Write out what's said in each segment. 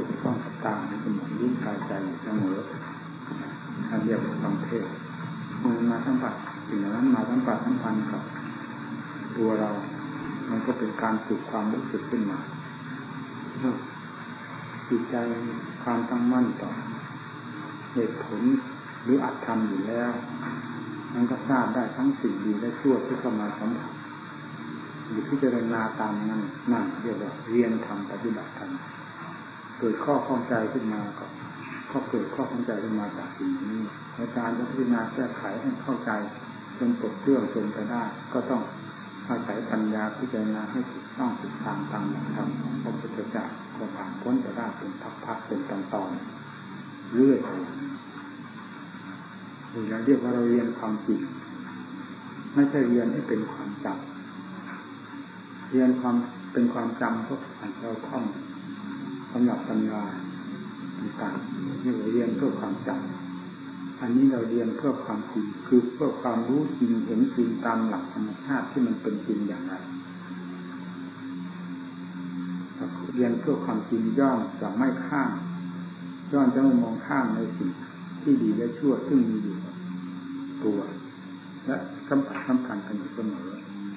กี่ยวข้องกับตาในสมองยิ่งกายใจเสมอท่านเรียกว่าความเทศมือมาสัมผัสสิ่งนั้นมาสัมผัสสัมพันธ์กับตัวเรามันก็เป็นการฝึกความรู้สึกขึ้นมาจิตใจความตั้งมั่นต่อเหตุผลหรืออัตธรรมอยู่แล้วมันก็ทราบได้ทั้งสิ่งดีและชั่วที่เข้ามาสัมผัสหรือพิจารณาตามนั้นนั่นเรียกว่าเรียนธรรมปฏิบัติธรรมเกิดข้อข้องใจขึ้นมาก็เกิดข้อข้องใจขึ้นมาจากสิ่งนี้อาจารย์จะพิจารณาแก้ไขให้เข้าใจจนปลดเปลื้องจนไปได้ก็ต้องอาศัยปัญญาพิจารณาให้ถูกต้องถูกทางตามหลักธรรมของพระพุทธเจ้าก็ผ่านพ้นไปได้เป็นพักๆเป็นตอนๆเรื่อยไปเราเรียกว่าเราเรียนความจริงไม่ใช่เรียนให้เป็นความจำเรียนความเป็นความจำก็ผ่านเราท่องสำหรับปัญญาต่างๆนี่เราเรียนเพื่อความจำอันนี้เราเรียนเพื่อความจริงคือเพื่อความรู้จริงเห็นจริงตามหลักธรรมชาติที่มันเป็นจริงอย่างไรเรียนเพื่อความจริงย่อมจะไม่ข้ามย่อมจะไม่มองข้ามในสิ่งที่ดีและชั่วซึ่งมีอยู่ตัวและสัมผัสสัมพันธ์กันอยู่เสมอ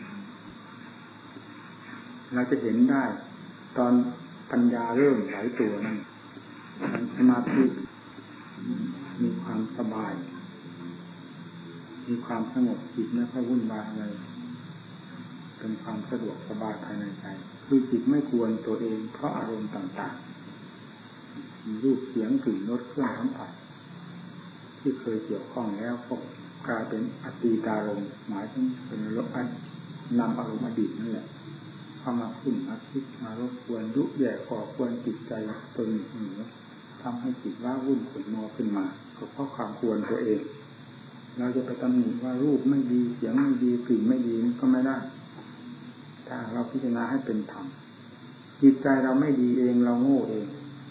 เราจะเห็นได้ตอนปัญญาเริ่มไหลตัวนั้นสมาธิมีความสบายมีความสงบจิตไม่ค่อยวุ่นวายอะไรเป็นความสะดวกสบายภายในใจคือจิตไม่กวนตัวเองเพราะอารมณ์ต่างๆมีรูปเสียงกลิ่นรสเครื่องสัมผัสที่เคยเกี่ยวข้องแล้วก็กลายเป็นอดีตอารมณ์หมายถึงเป็นนำอารมณ์อดีตนั่นแหละเข้ามาขึ้นมาคิดมารบกวนยุแย่ก่อกวนจิตใจจนเหนือทำให้จิตว่าวุ่นขุ่นมัวขึ้นมาก็เพราะความกวนตัวเองเราจะไปตำหนิว่ารูปไม่ดีเสียงไม่ดีกลิ่นไม่ดีก็ไม่ได้ถ้าเราพิจารณาให้เป็นธรรมจิตใจเราไม่ดีเองเราโง่เอง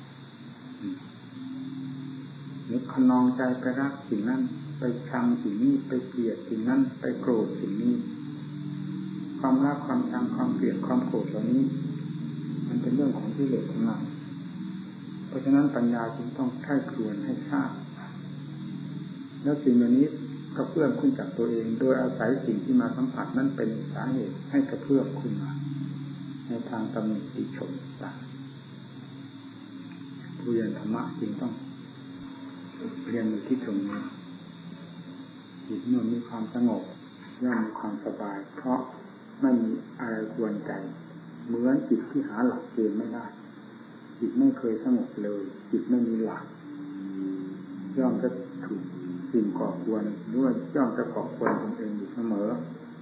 นึกขนองใจไปรักสิ่งนั้นไปชังสิ่งนี้ไปเกลียดสิ่งนั้นไปโกรธสิ่งนี้ความรักความชังความเกลียดความโกรธเหล่านี้มันเป็นเรื่องของกิเลสของเราเพราะฉะนั้นปัญญาจึงต้องใคร่ครวญให้ทราบแล้วสิ่งเหล่านี้กระเพื่อมขึ้นจากตัวเองโดยอาศัยสิ่งที่มาสัมผัสนั้นเป็นสาเหตุให้กระเพื่อมขึ้นมาในทางตำหนิติชมต่างผู้เรียนธรรมะจึงต้องเรียนอยู่ที่ตรงนี้จิตเมื่อมีความสงบย่อมมีความสบายเพราะไม่มีอะไรกวนใจเหมือนจิตที่หาหลักเกณฑ์ไม่ได้จิตไม่เคยสงบเลยจิตไม่มีหลักย่อมจะถูกสิ่งก่อกวนด้วยย่อมจะก่อกวนตัวเองอยู่เสมอ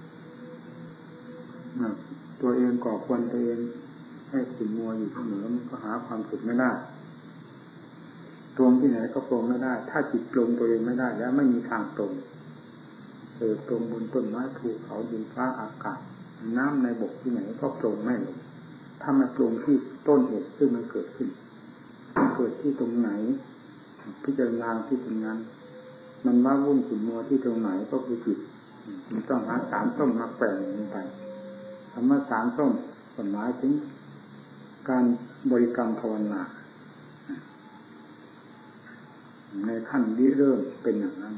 ตัวเองก่อกวนตัวเองให้ขุ่นมัวอยู่เสมอมันก็หาความสุขไม่ได้ตรงที่ไหนก็ตรงไม่ได้ถ้าจิตตรงตัวเองไม่ได้แล้วไม่มีทางตรงตรงบนต้นไม้ภูเขาดินฟ้าอากาศน้ำในบกที่ไหนก็ตรงไม่ลงถ้ามันตรงที่ต้นเหตุซึ่งมันเกิดขึ้นมันเกิดที่ตรงไหนพิจารณาที่ตรงนั้นมันว่าวุ่นขุ่นมัวที่ตรงไหนก็คือจิตมันต้องหาสารส้มมาแปลงลงไปคำว่าสารส้มหมายถึงการบริกรรมภาวนาในขั้นที่เริ่มเป็นอย่างนั้น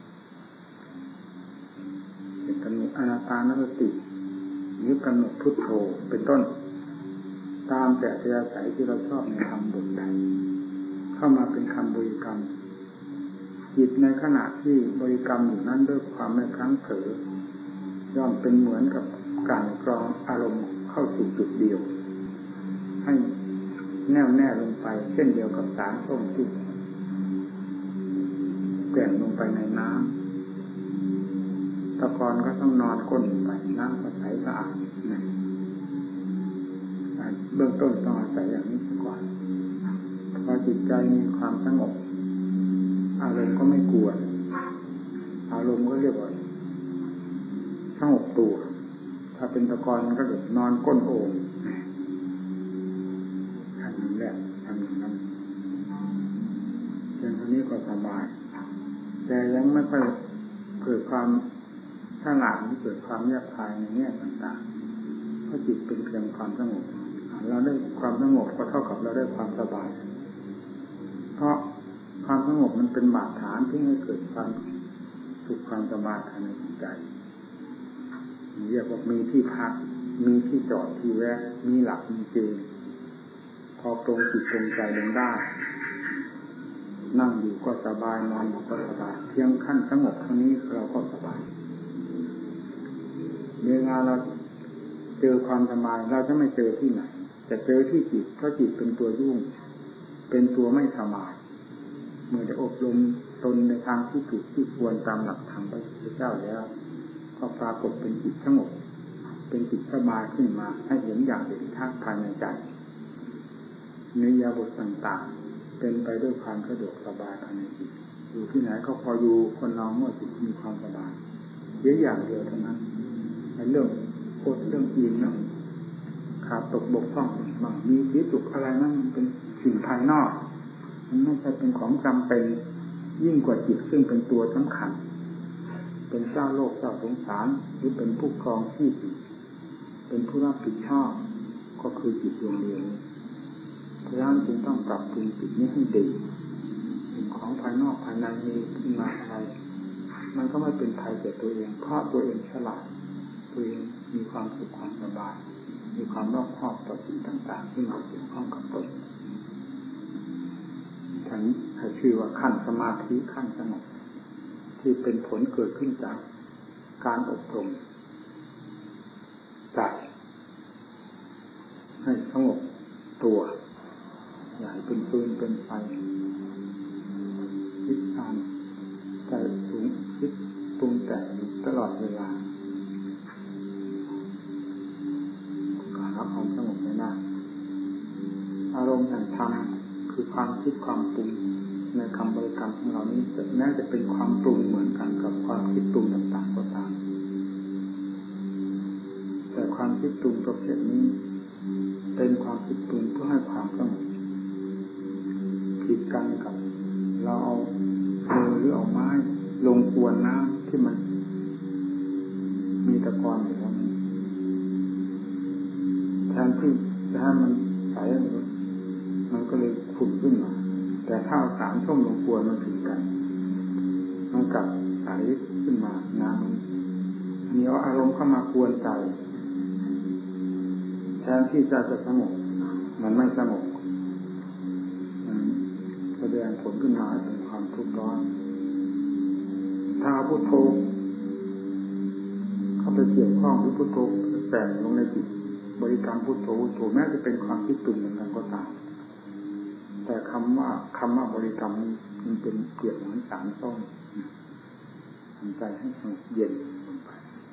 เป็นกำหนดอนาปานสติหรือกำหนดพุทโธเป็นต้นตามแต่อัธยาศัยที่เราชอบในคำบทใดเข้ามาเป็นคำบริกรรมจิตในขณะที่บริกรรมอยู่นั้นด้วยความไม่พลั้งเผลอย่อมเป็นเหมือนกับการกรองอารมณ์เข้าสู่จุดเดียวให้แน่วแน่ลงไปเช่นเดียวกับสารส้มที่แกว่งลงไปในน้ำตะกอนก็ต้องนอนก้นลงไปน้ำก็ใสสะอาดเบื้องต้นต้องอาศัยอย่างนี้ก่อนพอจิตใจมีความสงบอารมณ์ก็ไม่กวนอารมณ์ก็เรียกว่าสงบตัวถ้าเป็นตะกอนมันก็เดือดนอนก้นโอ่งอันนี้แหละอันนั้นเช่นนี้ก็สบายแต่ยังไม่ค่อยเกิดความฉลาดที่เกิดความแยบคายในแง่ต่างๆเพราะจิตเป็นเพียงความสงบเราได้ความสงบก็เท่ากับเราได้ความสบายความสงบมันเป็นบาดฐานที่ให้เกิดความสุขความสบายภายในจิตใจเรียกว่ามีที่พักมีที่จอดที่แวะมีหลักมีเกณฑ์พอตรงจิตตรงใจลงได้นั่งอยู่ก็สบายนอนอยู่ก็สบายเพียงขั้นสงบเท่านี้เราก็สบายเวลาเราเจอความสบายเราจะไม่เจอที่ไหนจะเจอที่จิตเพราะจิตเป็นตัวยุ่งเป็นตัวไม่สบายเมื่อได้อบรมตนในทางที่ถูกที่ควรตามหลักธรรมพระพุทธเจ้าแล้วก็ปรากฏเป็นจิตสงบเป็นจิตสบายขึ้นมาให้เห็นอย่างเด่นชัดภายในใจนิยบทต่างๆเป็นไปด้วยความสะดวกสบายภายในจิตอยู่ที่ไหนก็พออยู่คนเราเมื่อจิตมีความสบายเยอะอย่างเดียวเท่านั้นในเรื่องโคตรเรื่องอีนนะขาดตกบกพร่องบางมีวิจุกอะไรนั่นเป็นสิ่งภายนอกมันไม่ใช่เป็นของจำเป็นยิ่งกว่าจิตซึ่งเป็นตัวสำคัญเป็นเจ้าโลกเจ้าสงสารหรือเป็นผู้ครองที่เป็นผู้รับผิดชอบก็คือจิตดวงเดียวนี้เพราะฉะนั้นจึงต้องปรับปรุงจิตนี้ให้ดีสิ่งของภายนอกภายในมีขึ้นมาอะไรมันก็ไม่เป็นภัยแก่ตัวเองเพราะตัวเองฉลาดตัวเองมีความสุขความสบายมีความรอบคอบต่อสิ่งต่างๆที่มาเกี่ยวข้องกับตนทั้งนี้ให้ชื่อว่าขั้นสมาธิขั้นสงบที่เป็นผลเกิดขึ้นจากการอบรมใจให้สงบตัวอย่าให้เป็นฟืนเป็นไฟคิดอ่านใจสูงคิดปรุงแต่งตลอดเวลาก็หาความสงบไม่ได้อารมณ์แห่งธรรมคือความคิดความปรุงในคำบริกรรมของเรานี้แม้จะเป็นความปรุงเหมือนกันกับความคิดปรุงต่างๆก็ตามแต่ความคิดปรุงประเภทนี้เป็นความคิดปรุงเพื่อให้ความสงบผิดกันกับเราเอามือหรือเอาไม้ลงกวนน้ำที่มันมีตะกอนอยู่ตรงนี้แทนที่จะให้มันใสมันก็เลยขุ่นขึ้นมาแต่ถ้าเอาสารส้มลงกวนมันผิดกันมันกลับใสขึ้นมาน้ำมันมีอารมณ์เข้ามากวนใจแทนที่จะสงบมันไม่สงบแสดงผลขึ้นมาเป็นความทุกข์ร้อนถ้าพุทโธเข้าไปเกี่ยวข้องหรือพุทโธแฝงลงในจิตบริกรรมพุทโธพุทโธแม้จะเป็นความคิดตุ่มเหมือนกันก็ตามแต่คำว่าบริกรรมมันเป็นเกลียดเหมือนสารส้มทำใจให้สงบเย็นลงไป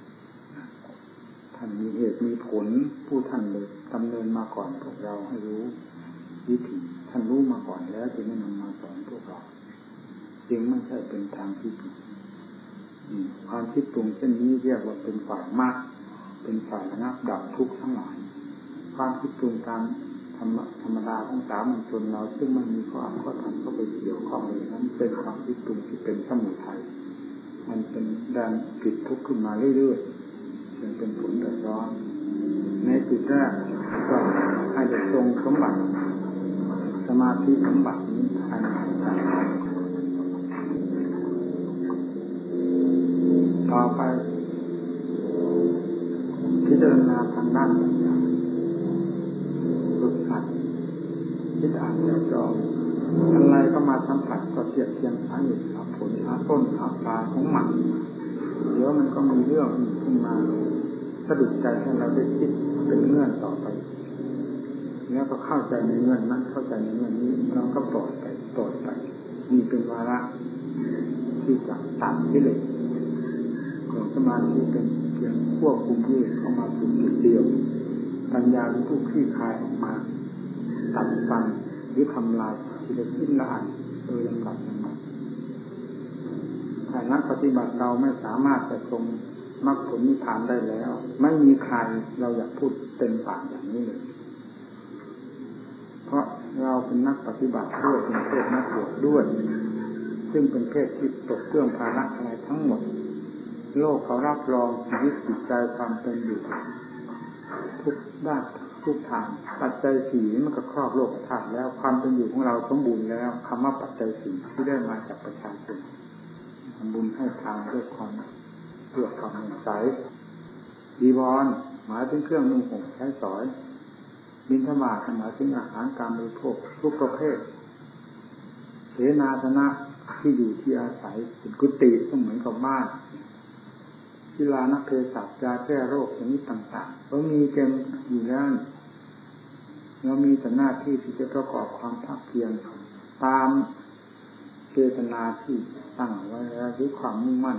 ท่านมีเหตุมีผลผู้ท่านเลยดำเนินมาก่อนพวกเราให้รู้วิธีท่านรู้มาก่อนแล้วจึงได้นำมาสอนพวกเราจึงไม่ใช่เป็นทางที่ผิดความคิดปรุงเช่นนี้เรียกว่าเป็นฝ่ายมากเป็นฝ่ายระงับดับทุกข์ทั้งหลายความคิดปรุงตามธรรมดาของสามัญชนเราซึ่งมันมีข้ออัดข้อทำเข้าไปเกี่ยวข้องเลยนั้นเป็นความคิดปรุงที่เป็นสมุทัยมันเป็นแดนผิดทุกข์ขึ้นมาเรื่อยๆจนเป็นผลเดือดร้อนในจุดแรกก็ให้เด็กทรงสมบัติสมาธิสมบัตินี้ภายในใจต่อไปพิจารณาทางด้านปัญญาฝึกหัดคิดอ่านแล้วจองอะไรก็มาสัมผัสก็เทียบเทียงหาเหตุหาผลหาต้นหาปลายของมันเดี๋ยวมันก็มีเรื่องขึ้นมาสะดุดใจให้เราได้คิดเป็นเงื่อนต่อไปแล้วก็เข้าใจในเงื่อนนั้นเข้าใจในเงื่อนนี้เราก็ปล่อยไปนี่เป็นวาระที่จะตัดกิเลสของสมาธิเป็นเพียงควบคุมกิเลสเข้ามาสู่จุดเดียวปัญญาเป็นผู้คลี่คลายออกมาตัดฟันหรือทำลายกิเลสทิ้งละอันโดยลำดับถ้านักปฏิบัติเราไม่สามารถจะทรงมรรคผลนิพพานได้แล้วไม่มีใครเราอยากพูดเต็มปากอย่างนี้เลยเพราะเราเป็นนักปฏิบัติด้วยเป็นเพศนักบวชด้วยซึ่งเป็นเพศที่ตกเครื่องภาระอะไรทั้งหมดโลกเขารับรองชีวิตจิตใจความเป็นอยู่ทุกด้านทุกทางปัจจัยสี่มันก็ครอบโลกธาตุแล้วความเป็นอยู่ของเราสมบูรณ์แล้วคำว่าปัจจัยสี่ที่ได้มาจากประชาชนทำบุญให้ทานด้วยความเพื่อความใสจีวรหมายถึงเครื่องนุ่งห่มใช้สอยบิณฑบาตหมายถึงอาหารการบริโภคทุกประเภทเสนาสนะที่อยู่ที่อาศัยเป็นกุฏิก็เหมือนกับบ้านกีฬานักเภสัชยาแก้โรคชนิดต่างๆก็มีเต็มอยู่แล้วเรามีแต่หน้าที่ที่จะประกอบความภาคเพียรตามเจตนาที่ตั้งไว้แล้วด้วยความมุ่งมั่น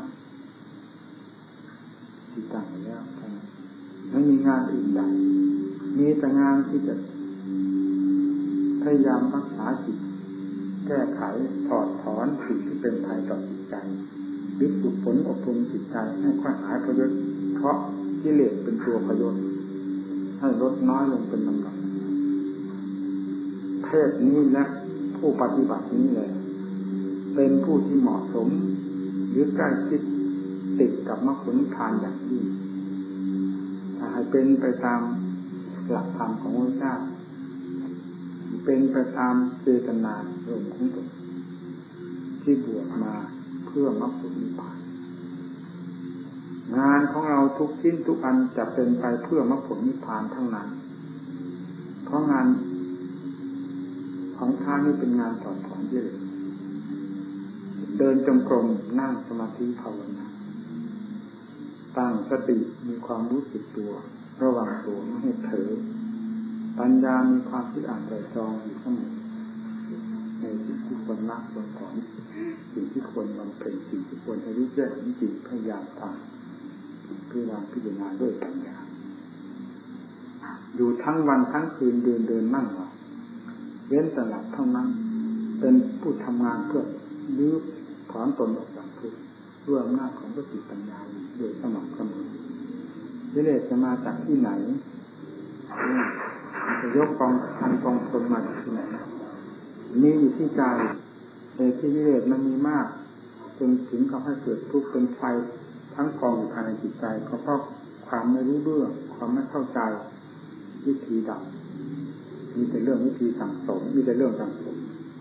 ที่ตั้งไว้แล้วไม่มีงานอื่นใดมีแต่งานที่จะพยายามรักษาจิตแก้ไขถอดถอนสิ่งที่เป็นภัยต่อจิตใจวิฝึกฝนอบรมจิตใจให้ค่อยหายพยศเพราะกิเลสเป็นตัวพยศให้ลดน้อยลงเป็นลำดับเพศนี้และผู้ปฏิบัตินี้เลยเป็นผู้ที่เหมาะสมหรือใกล้ชิดติดกับมรรคผลนิพพานอย่างยิ่งถ้าให้เป็นไปตามหลักธรรมของพระเจ้าเป็นไปตามเจตนารมณ์ของตนที่บวชมาเพื่อมรรคผลนิพพานงานของเราทุกชิ้นทุกอันจะเป็นไปเพื่อมรรคผลนิพพานทั้งนั้นเพราะงานของท่านนี่เป็นงานถอดถอนกิเลสเดินจงกรมนั่งสมาธิภาวนาตั้งสติมีความรู้สึกตัวระวังตัวไม่ให้เผลอปัญญามีความคิดอ่านใจจองอยู่เสมอในสิ่งที่ควรละควรถอนสิ่งที่ควรบำเพ็ญสิ่งที่ควรจะรู้แจ้งจริงพยายามทำพยายามพิจารณาด้วยปัญญาอยู่ทั้งวันทั้งคืนเดินนั่งหลับเว้นแต่หลับเท่านั้นเป็นผู้ทำงานเพื่อลื้อถอนตนออกจากทุกข์ด้วยอำนาจของสติปัญญาโดยสม่ำเสมอกิเลสจะมาจากที่ไหนจะยกกองพันกองตนมาจากที่ไหนมีอยู่ที่ใจแต่ที่กิเลสมันมีมากจนถึงกับให้เกิดทุกข์เป็นไฟทั้งกองอยู่ภายในจิตใจก็เพราะความไม่รู้เรื่องความไม่เข้าใจวิธีดับมีแต่เรื่องวิธีสั่งสมมีแต่เรื่องสั่งสม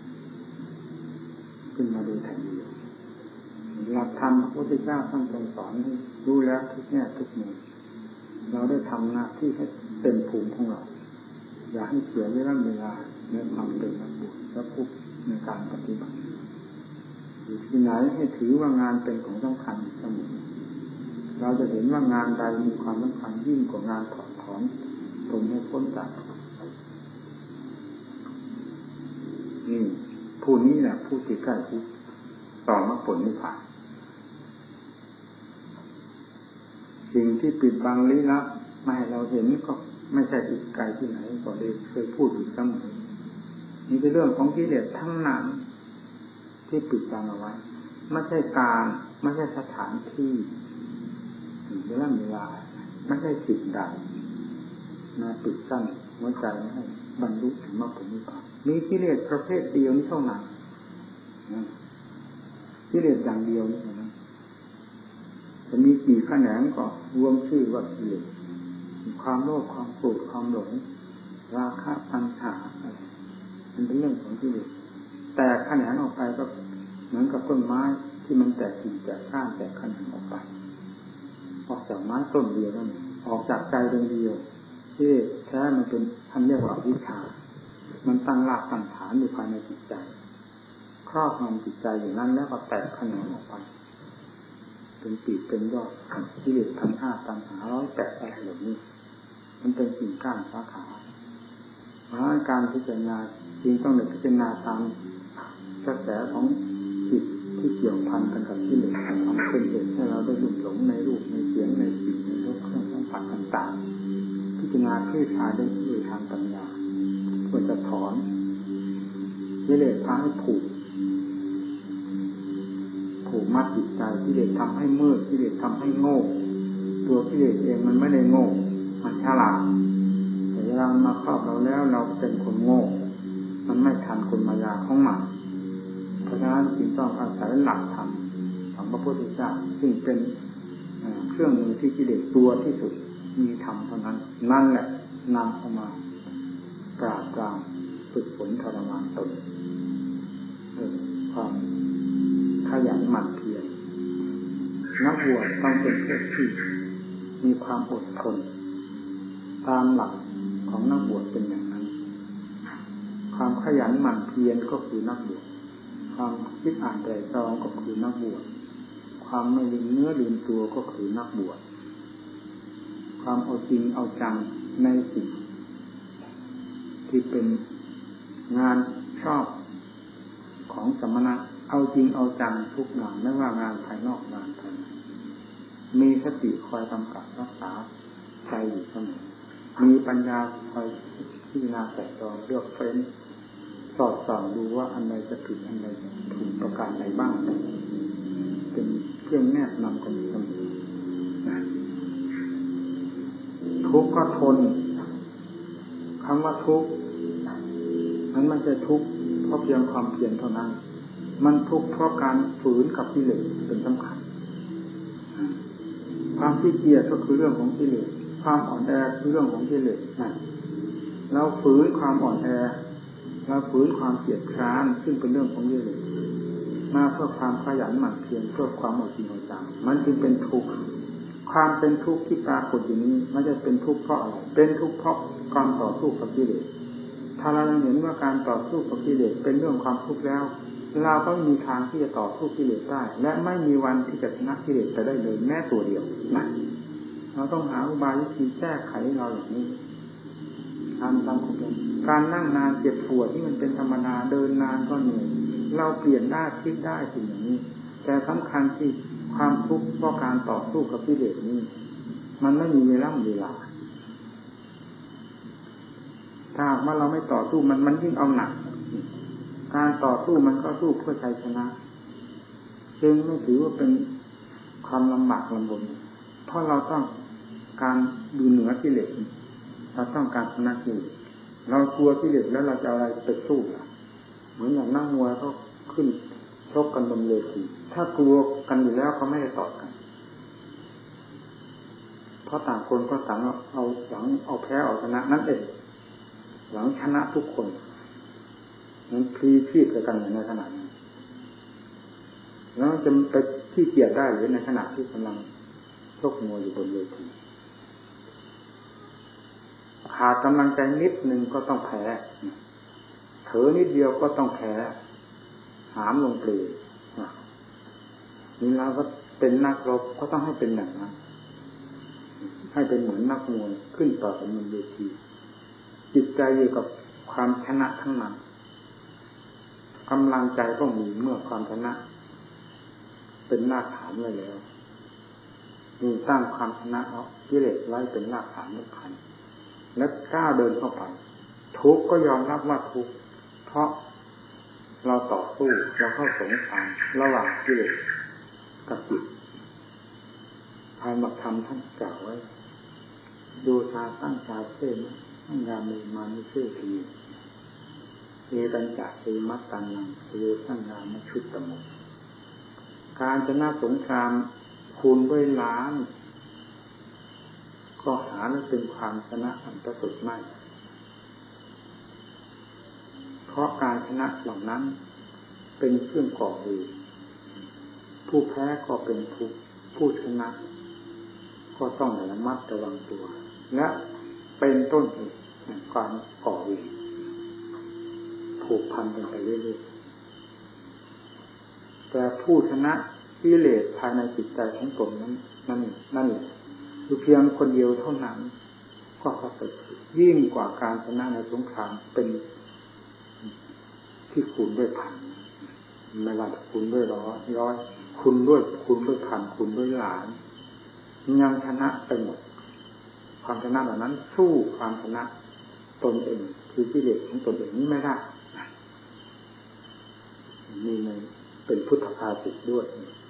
ขึ้นมาโดยทันทีหลักธรรมพระพุทธเจ้าท่านทรงสอนให้รู้แล้วทุกแง่ทุกมุมเราได้ทำหน้าที่ให้เต็มภูมิของเราอย่าให้เสียเวลาในความเป็นนักบวชและผู้ในการปฏิบัติอยู่ที่ไหนให้ถือว่างานเป็นของสำคัญเสมอเราจะเห็นว่างานใดมีความสำคัญยิ่งกว่างานถอดถอนตนให้พ้นจากนี่ผู้นี้แหละผู้ที่ใกล้ชิดต่อมรรคผลนิพพานสิ่งที่ปิดบังลี้ลับไม่ให้เราเห็นก็ไม่ใช่อีกไกลที่ไหนก็ได้เคยพูดอยู่เสมอนี่เป็นเรื่องของกิเลสทั้งนั้นที่ปิดบังเอาไว้ไม่ใช่การไม่ใช่สถานที่เวลาไม่ใช่สิ่งใดมาปิดกั้นหัวใจไม่ให้บรรลุถึงมรรคผลนิพพานมีกิเลสประเภทเดียวนี้เท่านั้นกิเลสอย่างเดียวนี่นะจะมีกี่แขนงก็รวมชื่อว่ากิเลสความโลภความโกรธความหลงราคะตัณหาอะไรมันเป็นเรื่องของกิเลสแต่แขนงออกไปก็เหมือนกับต้นไม้ที่มันแตกกิ่งแตกก้านแตกแขนงออกไปออกจากไม้ต้นเดียวนั่นออกจากใจดวงเดียวที่แท้มันเป็นท่านเรียกว่าวิชามันตั้งรากตั้งฐานอยู่ภายในจิตใจครอบงำจิตใจอยู่นั้นแล้วก็แตกแขนงออกไปเป็นปีกเป็นยอดกิเลสทั้งห้าตัณหา108อะไรเหล่านี้มันเป็นสิ่งก้านสาขาเพราะการพิจารณาจริงต้องได้พิจารณาตามกระแสของจิตที่เกี่ยวพันกันกับกิเลสทำเป็นเหตุให้เราได้ลุ่มหลงในรูปในเสียงในกลิ่นในรสเครื่องสัมผัสต่างๆพิจารณาคลี่คลายได้ด้วยทางปัญญาเพื่อจะถอนกิเลสพาให้ผูกมัดจิตใจกิเลสทำให้มืดกิเลสทำให้โง่ตัวกิเลสเองมันไม่ได้โง่มันฉลาดแต่เวลามันมาครอบเราแล้วเราเป็นคนโง่มันไม่ทันคนมายาของมันเพราะฉะนั้นจึงต้องอาศัยหลักธรรมของพระพุทธเจ้าซึ่งเป็นเครื่องมือที่กิเลสตัวที่สุดมีธรรมเท่านั้นนั่นแหละนำเข้ามาปราบปรามฝึกฝนทรมานตนความขยันหมั่นเพียรนักบวชต้องเป็นผู้ที่มีความอดทนตามหลักของนักบวชเป็นอย่างนั้นความขยันหมั่นเพียรก็คือนักบวชความคิดอ่านไตร่ตรองก็คือนักบวชความไม่ลืมเนื้อลืมตัวก็คือนักบวชความเอาจริงเอาจังในสิ่งที่เป็นงานชอบของสมณะเอาจริงเอาจังทุกงานไม่ว่างานภายนอกงานภายในมีสติคอยกำกับรักษาใจอยู่เสมอมีปัญญาคอยพิจารณาแต่ตรองเลือกเฟ้นสอดส่องดูว่าอันใดจะถูกอันใดถูกประการใดบ้างเป็นเครื่องแนบนำกันอยู่เสมอทุกข์ก็ทนคำว่าทุกข์นั้นมันจะทุกข์เพราะเพียงความเพียรเท่านั้นมันทุกข์เพราะการฝืนกับกิเลสเป็นสำคัญความขี้เกียจก็คือเรื่องของกิเลสความอ่อนแอคือเรื่องของกิเลสนั่นเราฝืนความอ่อนแอเราฝืนความเกียจคร้านซึ่งเป็นเรื่องของกิเลสมาเพื่อความขยันหมั่นเพียรเพื่อความอดทนอดทนมันจึงเป็นทุกข์ความเป็นทุกข์ที่ปรากฏอยู่นี้มันจะเป็นทุกข์เพราะอะไรเป็นทุกข์เพราะการต่อสู้กับกิเลสถ้าเราเห็นว่าการต่อสู้กับกิเลสเป็นเรื่องความทุกข์แล้วเราก็ไม่มีทางที่จะต่อสู้กิเลสได้และไม่มีวันที่จะชนะกิเลสไปได้เลยแม้ตัวเดียวนะเราต้องหาอุบายวิธีแก้ไขเราอย่างนี้ทำตามความเป็นการนั่งนานเจ็บปวดที่มันเป็นธรรมดาเดินนานก็เหนื่อยเราเปลี่ยนได้คิดได้สิ่งอย่างนี้แต่สำคัญที่ความทุกข์เพราะการต่อสู้กับกิเลสนี้มันไม่มีเวลาถ้าว่าเราไม่ต่อสู้มันยิ่งเอาหนักการต่อสู้มันก็สู้เพื่อชัยชนะจึงไม่ถือว่าเป็นความลำบากลำบนเพราะเราต้องการดูเหนือกิเลสเราต้องการชนะกิเลสเรากลัวกิเลสแล้วเราจะเอาอะไรไปสู้ล่ะเหมือนอย่างนักมวยเขาขึ้นชกกันบนเวทีถ้ากลัวกันอยู่แล้วเขาไม่ได้ต่อกันเพราะต่างคนก็ต่างเอาหวังเอาแพ้เอาชนะนั่นเองหวังชนะทุกคนมันพลีชีพกันในขณะนั้นแล้วจะไปที่เกียรได้หรือในขณะที่กำลังชกมวยอยู่บนเวทีขาดกำลังใจนิดนึงก็ต้องแพ้เถอนิดเดียวก็ต้องแพ้หามลงเปลยนี่เราก็เป็นนักรบก็ต้องให้เป็นอย่างนั้นให้เป็นเหมือนนักมวยขึ้นต่อกันบนเวทีจิตใจอยู่กับความชนะทั้งนั้นกำลังใจก็มีเมื่อความชนะเป็นรากฐานไว้แล้วมีสร้างความชนะเอากิเลสไว้เป็นรากฐานสำคัญและกล้าเดินเข้าไปทุกข์ก็ยอมรับว่าทุกข์เพราะเราต่อสู้เราเข้าสงครามระหว่างกิเลสกับจิตภายหลักธรรมท่านกล่าวไว้ดูชาตั้งชาเส้นตั้งยามีมานิเสทีเอตัญจะเอมัตตังนังเอตั้งยามชุตตโมการชนะสงครามคูณด้วยล้านก็หาไม่เป็นความชนะอันประเสริฐไม่เพราะการชนะเหล่านั้นเป็นเครื่องก่อเวรผู้แพ้ก็เป็นทุกข์ผู้ชนะก็ต้องระมัดระวังตัวและเป็นต้นเหตุแห่งการก่อเวรผูกพันกันไปเรื่อยๆแต่ผู้ชนะกิเลสภายในจิตใจของตนนั้นนั่นแหละคือเพียงคนเดียวเท่านั้นก็ประเสริฐยิ่งกว่าการชนะในสงครามเป็นที่คูณด้วยพันไม่ว่าคูณด้วยร้อยคูณด้วยพันคูณด้วยล้านยังชนะไปหมดความชนะเหล่านั้นสู้ความชนะตนเองคือกิเลสของตนเองนี้ไม่ได้มีในเป็นพุทธภาษิตด้วย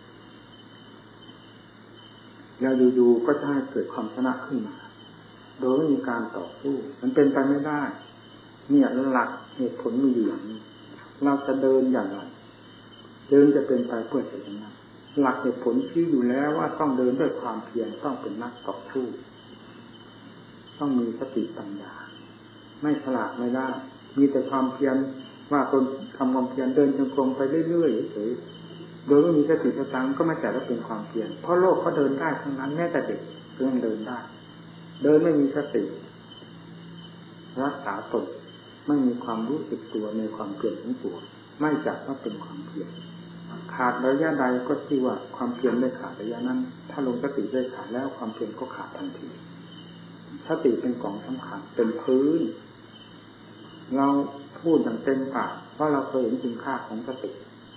แล้วอยู่ๆก็จะให้เกิดความชนะขึ้นมาโดยไม่มีการต่อสู้มันเป็นไปไม่ได้เนี่ยหลักเหตุผลมีอยู่อย่างนี้เราจะเดินอย่างไรเดินจะเป็นไปเพื่อชัยชนะหลักเหตุผลที่อยู่แล้วว่าต้องเดินด้วยความเพียรต้องเป็นนักต่อสู้ต้องมีสติปัญญาไม่ฉลาดไม่ได้มีแต่ความเพียรว่าตนทำความเพียรเดินจงกรมไปเรื่อยๆเฉยๆโดยไม่มีสติสตังก็ไม่จัดว่าเป็นความเพียรเพราะโลกเขาเดินได้ทั้งนั้นแม้แต่เด็กก็ยังเดินได้เดินไม่มีสติรักษาตนไม่มีความรู้สึกตัวในความเพียรของตัวไม่จัดว่าเป็นความเพียรขาดระยะใดก็ที่ว่าความเพียรได้ขาดระยะนั้นถ้าลงสติได้ขาดแล้วความเพียรก็ขาดทันทีสติเป็นของสำคัญเป็นพื้นเราพูดอย่างเต็มปากเพราะเราเคยเห็นคุณค่าของสติ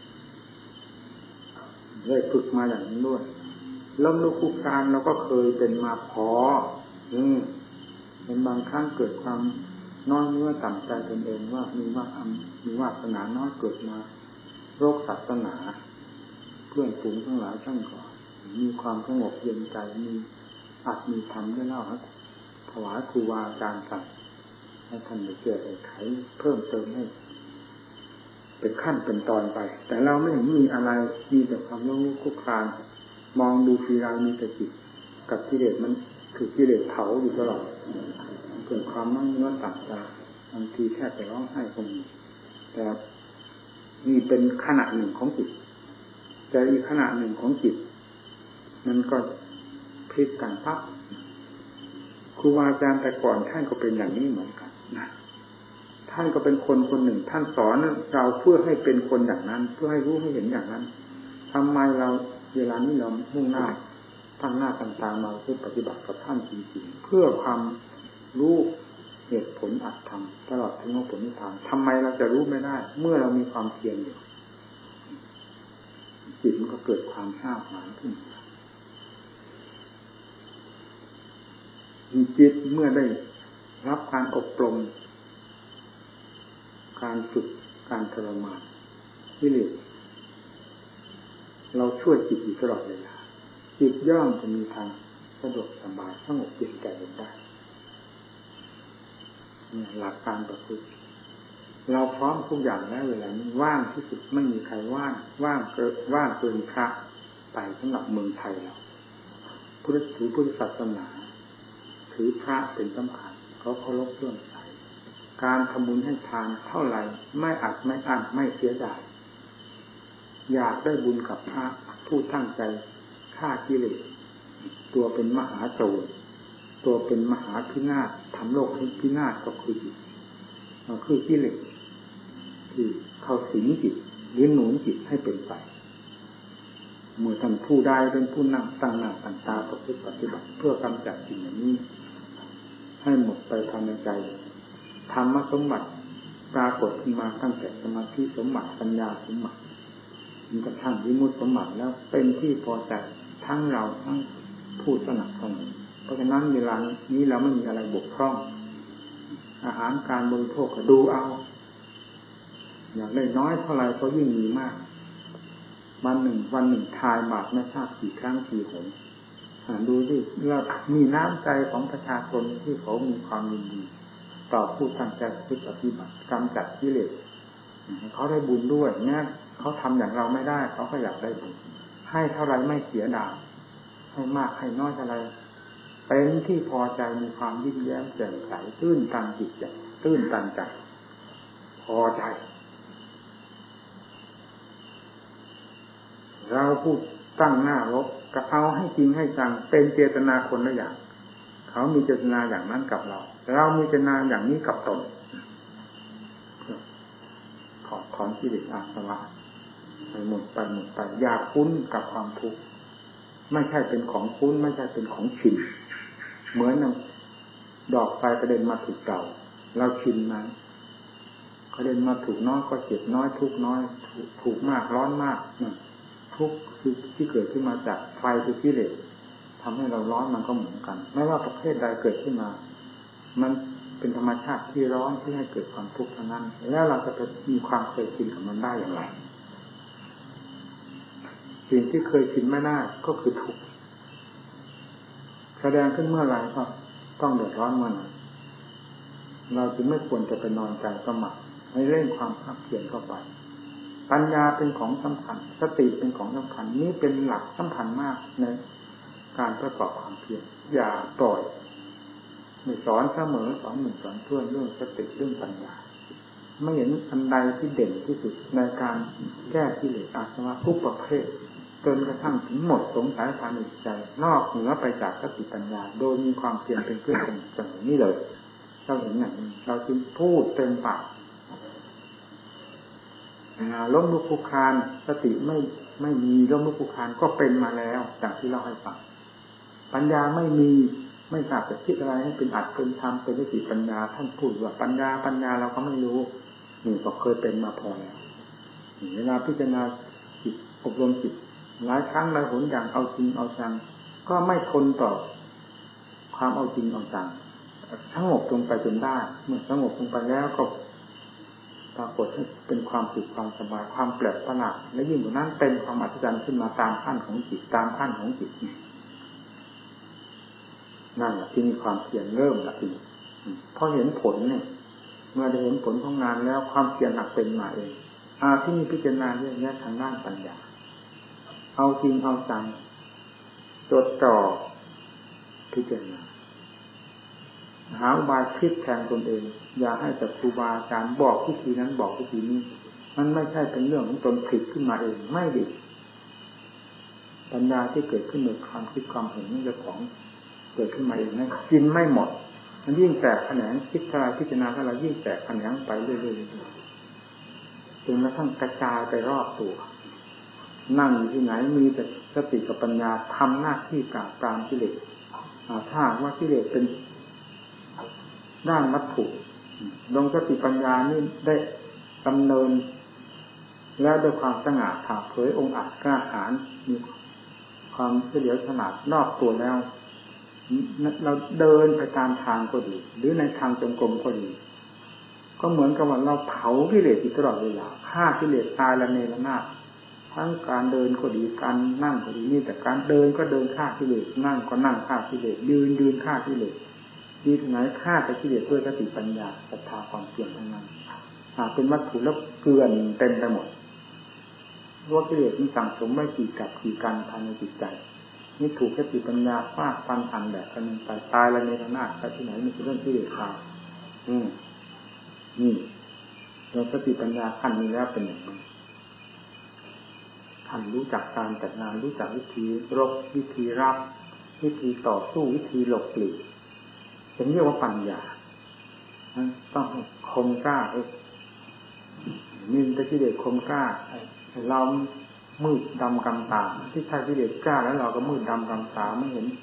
ได้ฝึกมาอย่างนี้ด้วยล้มลุกคลุกคลานเราก็เคยเป็นมาพอเป็นบางครั้งเกิดความน้อยเนื้อต่ำใจตนเองว่ามีวาสนาน้อยเกิดมาโรคศาสนาเพื่อนฝูงทั้งหลายทั้งก่อนมีความสงบเย็นใจมีอัตมีธรรมได้เล่าครับถวายครูบาอาจารย์สั่งให้ท่านได้แก้ไขเพิ่มเติมให้เป็นขั้นเป็นตอนไปแต่เราไม่มีอะไรมีแต่ความโลภคุกคานมองดูทีไรมีแต่จิตกับกิเลสมันถูกกิเลสเผาอยู่ตลอดเกิดความมั่งเนื้อต่ำใจบางทีแค่จะร้องไห้คงแต่นี่เป็นขณะหนึ่งของจิตแต่อีกขณะหนึ่งของจิตมันก็พลิกกันปั๊บครูบาอาจารย์แต่ก่อนท่านก็เป็นอย่างนี้เหมือนกันนะท่านก็เป็นคนคนหนึ่งท่านสอนเราเพื่อให้เป็นคนอย่างนั้นเพื่อให้รู้ให้เห็นอย่างนั้นทำไมเราเวลานี้เรามุ่งหน้าตั้งหน้าตั้งตามาเพื่อปฏิบัติกับท่านจริงๆเพื่อความรู้เหตุผลอัตธรรมตลอดถึงผลนิพพานทำไมเราจะรู้ไม่ได้เมื่อเรามีความเพียรอยู่จิตมันก็เกิดความห้าวหาญขึ้นจิตเมื่อได้รับการอบรมการฝึกการทรมานกิเลสเราช่วยจิตอยู่ตลอดเวลาจิตย่อมจะมีทางสะดวกสบายสงบเย็นใจได้หลักการประพฤติเราพร้อมทุกอย่างแล้วเวลานี้ว่างที่สุดไม่มีใครว่างเกินพระไปสำหรับเมืองไทยเราพุทธศาสนาถือพระเป็นสำคัญเขาเคารพเลื่อมใสการทำบุญให้ทานเท่าไหร่ไม่อัดไม่อั้นไม่เสียดายอยากได้บุญกับพระผู้ตั้งใจฆ่ากิเลสตัวเป็นมหาโจรตัวเป็นมหาพินาศทำโลกให้พินาศก็คือจิตคือกิเลสที่เข้าสิงจิตหรือหนุนจิตให้เป็นไปเมื่อท่านผู้ใดเป็นผู้นั่งตั้งหน้าตั้งตาประพฤติปฏิบัติเพื่อกำจัดสิ่งเหล่านี้ให้หมดไปภายในใจธรรมสมบัติปรากฏขึ้นมาตั้งแต่สมาธิสมบัติปัญญาสมบัติจนกระทั่งวิมุตติสมบัติแล้วเป็นที่พอใจทั้งเราทั้งผู้สนับสนุนเพราะฉะนั้นเวลานี้เราไม่มีอะไรบกพร่องอาหารการบริโภคก็ดูเอาอย่างได้น้อยเท่าไรก็ยิ่งมีมากวันหนึ่งทายบาทไม่ทราบกี่ครั้งกี่หนดูดิเรามีน้ำใจของประชาชนที่เขามีความยินดีต่อผู้ตั้งใจปฏิบัติกำจัดกิเลสเขาได้บุญด้วยเนี่ยเขาทำอย่างเราไม่ได้เขาก็อยากได้บุญให้เท่าไรไม่เสียดายให้มากให้น้อยเท่าไรเป็นที่พอใจมีความยิ้มแย้มแจ่มใสตื้นตันจิตใจตื้นตันใจพอใจเราพูดตั้งหน้ารบก็เอาให้จริงให้จังเป็นเจตนาคนละอย่างเขามีเจตนาอย่างนั้นกับเรามีเจตนาอย่างนี้กับตนถอนกิเลสอาสวะไปหมดไปอย่าคุ้นกับความทุกข์ไม่ใช่เป็นของคุ้นไม่ใช่เป็นของชินเหมือนดอกไฟกระเด็นมาถูกเราชินนั้นกระเด็นมาถูกน้อยก็เจ็บน้อยทุกน้อยถูกมากร้อนมากทุกคือที่เกิดขึ้นมาจากไฟคือกิเลสทำให้เราร้อนมันก็เหมือนกันไม่ว่าประเภทใดเกิดขึ้นมามันเป็นธรรมชาติที่ร้อนที่ให้เกิดความทุกข์ทั้งนั้นแล้วเราจะไปมีความเคยชินกับมันได้อย่างไรสิ่งที่เคยชินไม่ได้ก็คือทุกข์แสดงขึ้นเมื่อไรก็ต้องเดือดร้อนเมื่อนั้นเราจึงไม่ควรจะไปนอนใจประมาทให้เร่งความภาคเพียรเข้าไปปัญญาเป็นของสำคัญสติเป็นของสำคัญนี้เป็นหลักสำคัญมากในการประกอบความเพียรอย่าปล่อยไม่สอนเสมอสอนหนึ่งสอนเพื่อนเรื่องสติเรื่องปัญญาไม่เห็นอันใดที่เด่นที่สุดในการแก้กิเลสอาสวะทุกประเภทจนกระทั่งถึงหมดสงสัยภายในใจนอกเหนือไปจากสติปัญญาโดยมีความเพียรเป็นเครื่องสนับสนุนนี่เลยเราเห็นอย่างนี้เราจึงพูดเต็มปากล้มลุกคลุกคลานสติไม่มีล้มลุกคลุกคลานก็เป็นมาแล้วจากที่เราให้ฟังปัญญาไม่มีไม่ทราบจะคิดอะไรให้เป็นอัดเป็นธรรมเป็นสติปัญญาท่านพูดว่าปัญญาเราก็ไม่รู้นี่ก็เคยเป็นมาพอแล้วเวลาพิจารณาจิตอบรมจิตหลายครั้งหลายหนอย่างเอาจริงเอาจังก็ไม่ทนต่อความเอาจริงเอาจังสงบลงไปจนได้เมื่อสงบลงไปแล้วก็ปรากฏให้เป็นความสุขความสบายความแปลกประหลาดและยิ่งกว่านั้นเป็นความอัศจรรย์ขึ้นมาตามขั้นของจิตตามขั้นของจิตนั่นแหละที่มีความเพียรเริ่มละทีพอเห็นผลเนี่ยเมื่อได้เห็นผลของงานแล้วความเพียรหนักเป็นมาเองที่มีพิจารณาเรื่องนี้ทางด้านปัญญาเอาจริงเอาจังจดจ่อพิจารณาหาอุบายคิดแทนตนเองอย่าให้แต่ครูบาอาจารย์บอกวิธีนั้นบอกวิธีนี้มันไม่ใช่เป็นเรื่องของตนผิดขึ้นมาเองไม่ดีปัญญาที่เกิดขึ้นในความคิดความเห็นนี่เป็นของเกิดขึ้นมาเองนะกินไม่หมดมันยิ่งแตกแขนงคิดทลายพิจารณาทลายยิ่งแตกแขนงไปเรื่อยๆจนกระทั่งกระจายไปรอบตัวนั่งอยู่ที่ไหนมีแต่สติกับปัญญาทำหน้าที่ปราบปรามกิเลสถ้าว่ากิเลสเป็นด้านวัตถุดวงสติปัญญานี่ได้ดำเนินแล้วด้วยความสง่าผ่าเผยองค์อาจกล้าหาญมีความเฉลียวฉลาดรอบตัวแล้วเราเดินไปตามทางก็ดีหรือในทางจงกรมก็ดีก็เหมือนกับว่าเราเผากิเลสตลอดเวลาฆ่ากิเลสตายละเนระนาดทั้งการเดินก็ดีการนั่งก็ดีนี่แต่การเดินก็เดินฆ่ากิเลสนั่งก็นั่งฆ่ากิเลสยืนฆ่ากิเลสดีที่ไหนฆ่าแต่กิเลสด้วยสติปัญญาศรัทธาความเพียรทั้งนั้นเป็นวัตถุแล้วเกลื่อนเต็มไปหมดว่ากิเลสมันสั่งสมไม่กี่กับกี่กันภายในจิตใจนี่ถูกสติปัญญาฟาดฟันหันแบบกันไปตายละเนระนาดไปที่ไหนมันเป็นเรื่องกิเลสตายนี่เราสติปัญญาขั้นนี้แล้วเป็นอย่างนี้ท่านรู้จักการจัดงานรู้จักวิธีรบวิธีรับวิธีต่อสู้วิธีหลบหลีกเป็นเรียกว่าปัญญาต้องคมกล้ามีแต่กิเลสคมกล้าเรามืดดำกำตาที่ถ้ากิเลสกล้าแล้วเราก็มืดดำกำตาไม่เห็น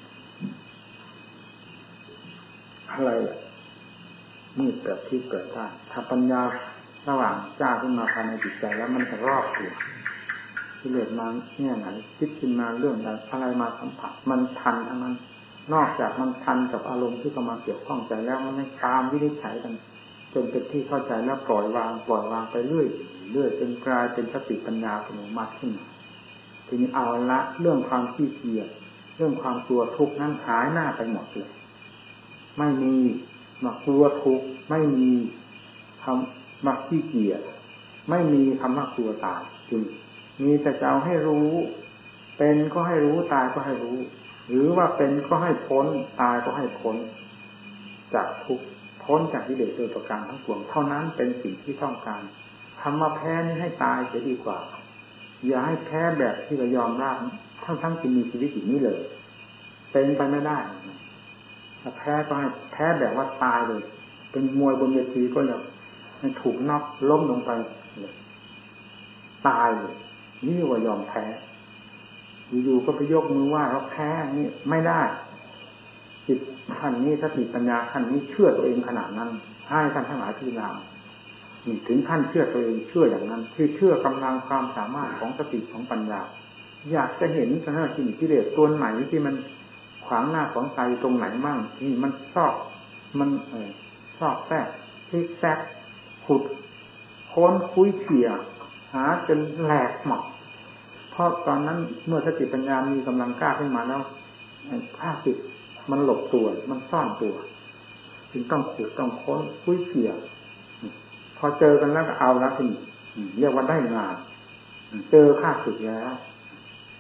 อะไรมืดแบบที่เกิดได้ถ้าปัญญาสว่างจ้าขึ้นมาภายในจิตใจแล้วมันจะรอบตัวกิเลสมาเนี่ยไหนคิดขึ้นมาเรื่องอะไรมาสัมผัสมันทันทั้งนั้นนอกจากมันทันกับอารมณ์ที่เข้ามาเกี่ยวข้องใจแล้วมันไม่ตามวินิจฉัยกันจนเป็นที่เข้าใจแล้วปล่อยวางไปเรื่อยจนกลายเป็นสติปัญญาอัตโนมัติขึ้นทีนี้เอาละเรื่องความขี้เกียจเรื่องความกลัวทุกข์นั้นหายหน้าไปหมดเลยไม่มีมักกลัวทุกข์ไม่มีคำมักขี้เกียจไม่มีคำว่ากลัวตายจริงมีแต่จะเอาให้รู้เป็นก็ให้รู้ตายก็ให้รู้หรือว่าเป็นก็ให้พ้นตายก็ให้พ้นจากทุกข์พ้นจากกิเลสโดยประการทั้งปวงเท่านั้นเป็นสิ่งที่ต้องการทำมาแพ้นี่ให้ตายจะดีกว่าอย่าให้แพ้แบบที่เรายอมรับทั้งที่มีชีวิตอยู่นี้เลยเป็นไปไม่ได้ถ้าแพ้ก็ให้แพ้แบบว่าตายเลยเป็นมวยบนเวทีก็อย่าให้ถูกน็อกล้มลงไปตายเลยนี่ว่ายอมแพ้อยู่ๆก็ไปยกมือว่าเราแพ้นี่ไม่ได้จิตขั้นนี้สติปัญญาขั้นนี้เชื่อตัวเองขนาดนั้นให้ท่านทั้งหลายพิจารณาถึงขั้นเชื่อตัวเองเชื่ออย่างนั้นคือเชื่อกำลังความสามารถของสติของปัญญาอยากจะเห็นสถานที่กิเลสตัวไหนที่มันขวางหน้าของใจตรงไหนมั่งที่มันชอบแทรกที่แทรกขุดค้นคุยเขี่ยหาจนแหลกหมดเพราะตอนนั้นเมื่อสติปัญญามีกำลังกล้าขึ้นมาแล้วข้าศึกมันหลบตัวมันซ่อนตัวจึงต้องขุดต้องค้นคุยเขี่ยพอเจอกันแล้วก็เอาแล้วคุณเรียกว่าได้งานเจอข้าศึกแล้ว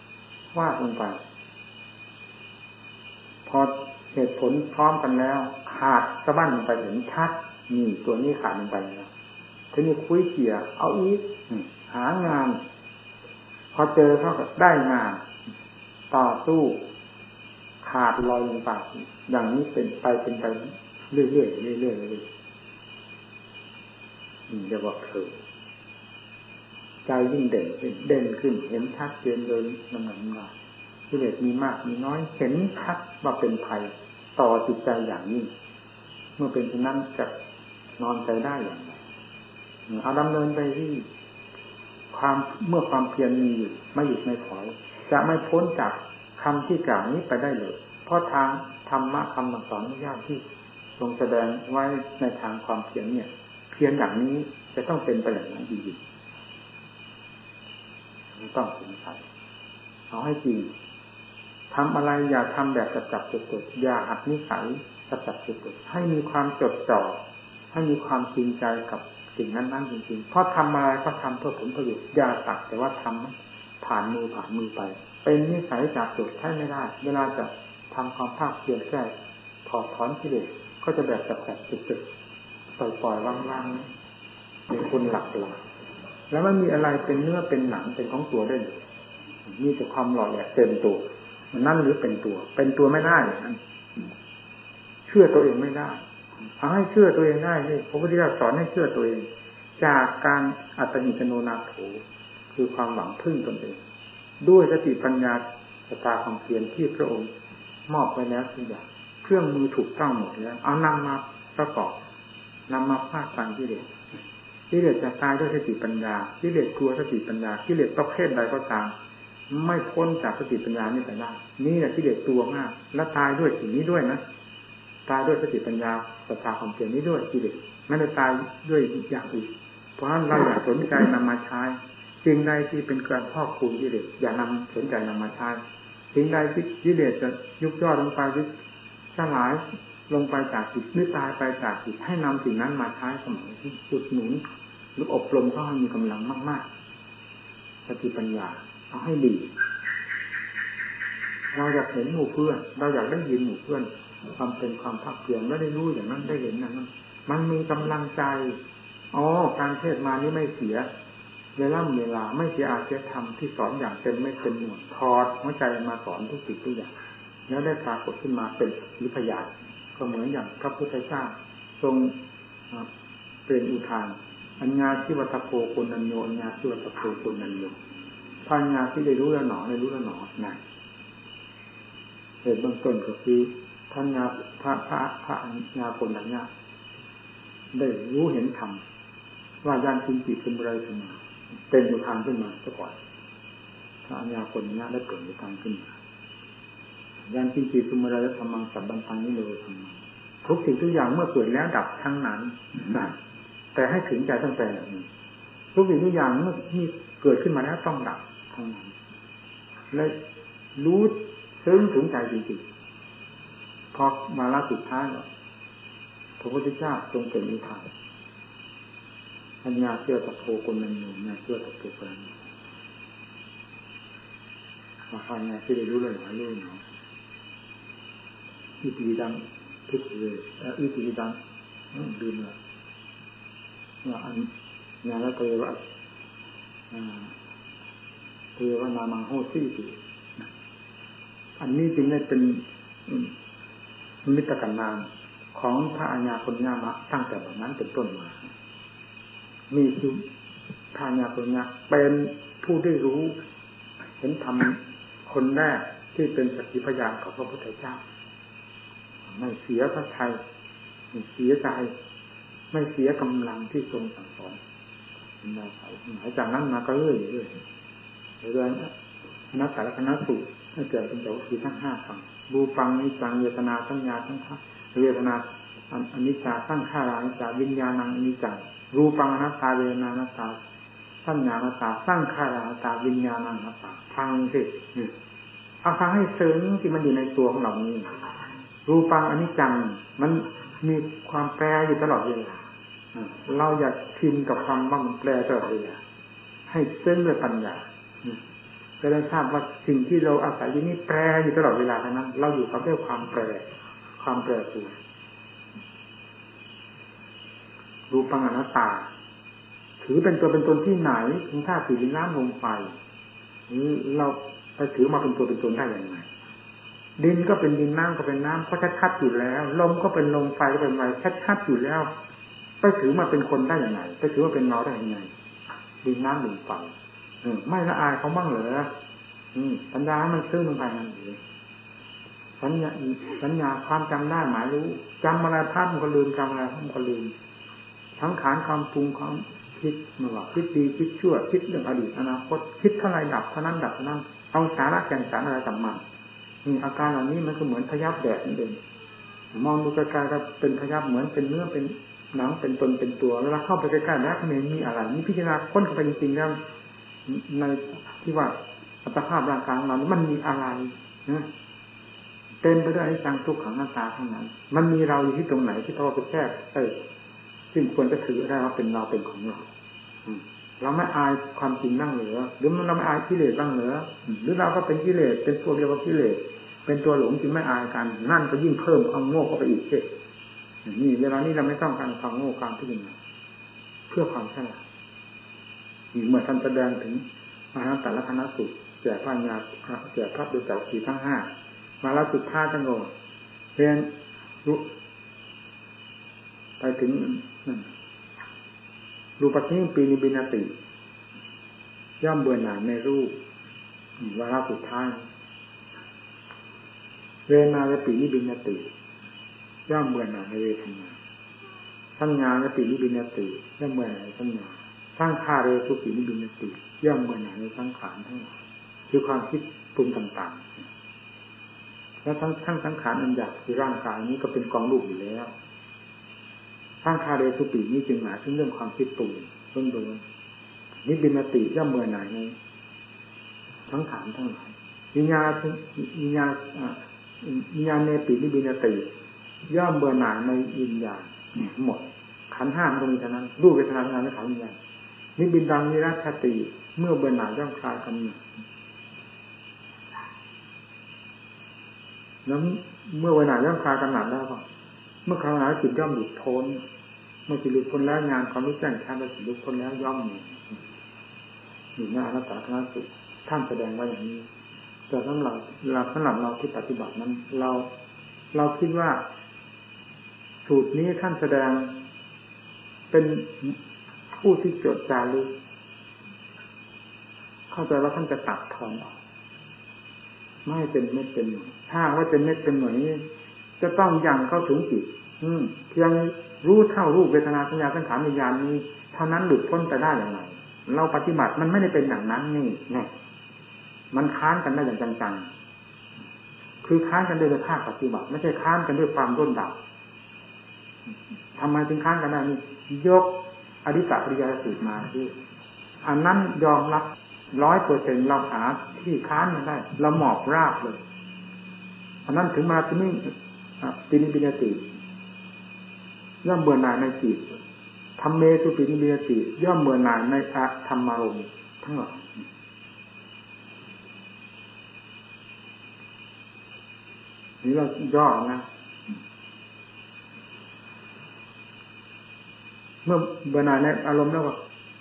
ว่าลงไปพอเหตุผลพร้อมกันแล้วขขาดสะบั้นลงไปเห็นชัดนี่ตัวนี้ขาดลงไปแล้วทีนี้คุยเกี่ยเอาอีกหางานพอเจอเขาก็ได้งานต่อสู้ขาดลอยลงไปอย่างนี้เป็นไปเรื่อยๆเรื่อยๆเรื่อยๆเรียกว่าเพลินใจยิ่งเด่นขึ้นเห็นชัดเจนเลยลำดับกิเลสมีมากมีน้อยเห็นชัดว่าเป็นภัยต่อจิตใจอย่างนี้เมื่อเป็นเช่นนั้นจะนอนใจได้อย่างไรเอาดำเนินไปที่เมื่อความเพียรมีอยู่ไม่หยุดไม่ถอยจะไม่พ้นจากคำที่กล่าวนี้ไปได้เลยเพราะทางธรรมะคำสอนนิยามที่ทรงแสดงไว้ในทางความเพียรเนี่ยเพียรอย่างนี้จะต้องเป็นไปอย่างนั้นจริงๆไม่ต้องสงสัยเอาให้จริงทำอะไรอย่าทำแบบจับจดอย่าหัดนิสัยจับจดให้มีความจดจ่อให้มีความจริงใจกับสิ่งนั้นๆจริงๆเพราะทำอะไรก็ทำเพื่อผลประโยชน์อย่าตักแต่ว่าทำผ่านมือไปเป็นนิสัยจับจดให้ไม่ได้เวลาจะทำความภาคเพียรแก้ถอดถอนกิเลสก็จะแบบจับจดปล่อยว่างๆเป็นคนหลักแล้วไม่มีอะไรเป็นเนื้อเป็นหนังเป็นของตัวได้เลยมีแต่ความหล่อแหลมเต็มตัวนั่นหรือเป็นตัวไม่ได้อย่างนั้นเชื่อตัวเองไม่ได้เอาให้เชื่อตัวเองได้นี่พระพุทธเจ้าสอนให้เชื่อตัวเองจากการอัตตินิโนนาโถคือความหวังพึ่งตนเองด้วยสติปัญญาสตาความเพียรที่พระองค์มอบไปแล้วทุกอย่างเครื่องมือถูกต้องหมดแล้วเอานำมาประกอบนำมาฟาดฟันกิเลสจะตายด้วยสติปัญญากิเลสกลัวสติปัญญากิเลสประเภทใดก็ตามไม่พ้นจากสติปัญญานี่ไปได้นี่แหละกิเลสตัวมากและตายด้วยสิ่งนี้ด้วยนะตายด้วยสติปัญญาศรัทธาความเพียรนี้ด้วยกิเลสไม่ได้ตายด้วยอย่างอื่นเพราะฉะนั้นเราอยากสนใจนำมาใช้สิ่งใดที่เป็นการพอกพูนกิเลสอย่านำสนใจนำมาใช้สิ่งใดที่กิเลสจะยุบย่อลงไปหรือสลายลงไปจากจิตหรือตายไปจากจิตให้นำสิ่งนั้นมาใช้เสมอที่จุดหนุนหรืออบรมเขาให้มีกำลังมากๆสติปัญญาเอาให้ดีเราอยากเห็นหมู่เพื่อนเราอยากได้ยินหมู่เพื่อนความเป็นความภาคเพียรไม่ได้รู้อย่างนั้นได้เห็นอย่างนั้นมันมีกำลังใจการเทศมานี้ไม่เสียเวลาไม่เสียอาเสียธรรมที่สอนอย่างเต็มไม่เป็นหน่วยถอดหัวใจมาสอนทุกสิ่งทุกอย่างแล้วได้ปรากฏขึ้นมาเป็นวิทยาก็เหมือนอย่างพระพุทธเจ้าทรงเป็นอุทานอัญญาทิวัตโพคนนัญโยอัญญาทิวัตโพคนนัญโยปัญญาที่ได้รู้แล้วหนอนะเหตุเบื้องต้นก็คือปัญญาพระอัญญาคนนัญญาได้รู้เห็นธรรมว่าญาณจริงๆเป็นอะไรขึ้นมาเป็นอุทานขึ้นมาซะก่อนพระอัญญาคนนัญญาได้เกิดอุทานขึ้นมาญาณจริงๆเป็นอะไรแล้วธรรมังสัพพันธังนี้เลยธรรมะทุกสิ่งทุกอย่างเมื่อเกิดแล้วดับทั้งนั้นนะแต่ให้ถึงใจตั้งแต่นี้ทุกสิ่งทุกอย่างเมื่อมีเกิดขึ้นมาแล้วต้องดับทั้งนั้นเลยรู้ซึ้งถึงใจจริงๆพอมาละสุดท้ายแล้วพระพุทธเจ้าทรงเป็นอุทานอัญญาเชื่อตะโพคนนันโยญาเชื่อตะโพคนนันโยมาฟังไงที่ได้รู้เลยหลายเรื่องเนาะอิติดังพิกเลยอิติดังลืมละว่าอันญาณเทวะเทวนามังโหติติอันนี้จึงได้เป็นมิตรกันนามของพระอัญญาคนญามะตั้งแต่แบบนั้นเป็นต้นมามีคือพระอัญญาคนญาเป็นผู้ได้รู้เห็นธรรมคนแรกที่เป็นสักขีพยานของพระพุทธเจ้าไม่เสียพระทัยไม่เสียใจไม่เสียกำลังที่ทรงสั่งสอนหลังจากนั้นมาก็เรื่อยนักสารคณะสูตรให้เกิดเป็นตัวคือทั้ง5คำรูปังนิจังเวทนาสัญญาทั้งเวทนาอนิจจาตั้งข้ารานิจจาวิญญาณังอนิจจังรูปังอนัตตาเวทนาอนัตตาสัญญาอนัตตาตั้งข้ารานิจจาวิญญาณังอนัตตาฟังสิเอาฟังให้ซึ้งที่มันอยู่ในตัวของเรานี้รูปังอนิจจังมันมีความแปรอยู่ตลอดเวลาเราอย่าชินกับความว่ามันแปรตลอดเวลาให้ซึ้งด้วยปัญญาจะได้ทราบว่าสิ่งที่เราอาศัยอยู่นี้แปรอยู่ตลอดเวลาเท่านั้นเราอยู่กับด้วยความแปรปรวนรูปังอนัตตาถือเป็นตัวเป็นตนที่ไหนถึงธาตุสี่ดินน้ำลมไฟเราไปถือมาเป็นตัวเป็นตนได้อย่างไรดินก็เป็นดินน้ำก็เป็นน้ำก็ชัดๆอยู่แล้วลมก็เป็นลมไฟก็เป็นไฟชัดๆอยู่แล้วไปถือมาเป็นคนได้อย่างไรไปถือว่าเป็นเราได้อย่างไรดินน้ำลมไฟไม่ละอายเขาบ้างเหรอปัญญามันซื่อลงไปนั่นเองสัญญาความจำได้หมายรู้จำอะไรภาพมันก็ลืมจำอะไรมันก็ลืมทั้งขานความปรุงความคิดไม่ว่าคิดดีคิดชั่วคิดเรื่องอดีตอนาคตคิดเท่าไรดับเท่านั้นดับเท่านั้นเอาสาระแก่นสารอะไรต่างมาอาการเหล่านี้มันก็เหมือนพยับแดดนั่นเองมองดูไกลๆก็เป็นพยับเหมือนเป็นเนื้อเป็นหนังเป็นตนเป็นตัวเวลาเข้าไปใกล้ๆแล้วมันมีอะไรนี่พิจารณาค้นเข้าไปจริงๆแล้วในที่ว่าอัตภาพร่างกายของเรามันมีอะไรนะเต็มไปด้วยอนิจจังทุกขังอนัตตาทั้งนั้นมันมีเราอยู่ที่ตรงไหนที่เราไปแทรกซึ่งควรจะถือได้ว่าเป็นเราเป็นของเราเราไม่อายความจริงบ้างเหรอหรือเราไม่อายกิเลสบ้างเหรอหรือเราก็เป็นกิเลสเป็นตัวเดียวกับกิเลสเป็นตัวหลงจึงไม่อายกันนั่นก็ยิ่งเพิ่มความโง่เข้าไปอีกเช่นนี่เวลานี้เราไม่ต้องการความโง่ความพิจารณาเพื่อความฉลาดเมื่อท่านแสดงถึงมหาแต่ละคณะสุดแก่พระญาแก่พระโดยเจ้าสีทั้งห้ามาแล้วสุดท้ายทั้งโง่เรียนรู้ไปถึงรูปทิปีนิบินติย่อมเบื่อหน่ายในรูปวาระสุดท้ายเวทนาและปีนิบินติย่อมเบื่อหน่ายในเวทนาสัญญาและปีนิบินติย่อมเบื่อหน่ายในสัญญาสังขารและทุกปีนิบินติย่อมเบื่อหน่ายในสังขารทั้งหลายคือความคิดปรุงต่างๆและทั้งสังขารอันหยาบคือร่างกายนี้ก็เป็นกองรูปอยู่แล้วสังขารเรสุตินี้จึงหมายถึงเรื่องความคิดปรุงต้นโดนนิบินติย่อมเบื่อหน่ายในทั้งขานทั้งหลายวิญญาณเนปินิบินติย่อมเบื่อหน่ายในวิญญาณหมดขันธ์ห้ามันก็มีเท่านั้นรูปเวทนาสัญญาและขันธ์วิญญาณนิบินดังนิรัตติเมื่อเบื่อหน่ายย่อมคลายกันแล้วเมื่อเบื่อหน่ายย่อมคลายกันหนักแล้วก็เมื่อคลายหนักจิตย่อมหลุดพ้นเมื่อจิตหลุดพ้นแล้วงานความรู้แจ้งชัดแล้วจิตหลุดพ้นแล้วย่อมอยู่หน้าอนัตตาคณะสุดท่านแสดงว่าอย่างนี้แต่สำหรับเราที่ปฏิบัตินั้นเราคิดว่าสูตรนี้ท่านแสดงเป็นผู้ที่จดจารึกเข้าใจว่าท่านจะตัดทอนออกไม่เป็นเม็ดเป็นหน่วยถ้าว่าเป็นเม็ดเป็นหน่วยนี้จะต้องยังเข้าถึงจิตเพียงรู้เท่ารูปเวทนาสัญญาสังขารวิญญาณนี้เท่านั้นหลุดพ้นไปได้อย่างไรเราปฏิบัติมันไม่ได้เป็นอย่างนั้นนี่แน่มันค้านกันได้อย่างจังๆคือค้านกันด้วยภาคปฏิบัติไม่ใช่ค้านกันด้วยความร่นดับทำไมถึงค้านกันได้นี่ยกอริกะปริยายสูตรมาที่อันนั้นยอมรับ 100% เราหาที่ค้านมันได้เราหมอบราบเลยอันนั้นถึงมาที่นี่ปินิบินติย่อมเบื่อหน่ายในจิตธรรมเมตุปินิบินติย่อมเบื่อหน่ายในธรรมารมณ์ทั้งหลายนี่เราย่อนะเมื่อเบื่อหน่ายในอารมณ์แล้วก็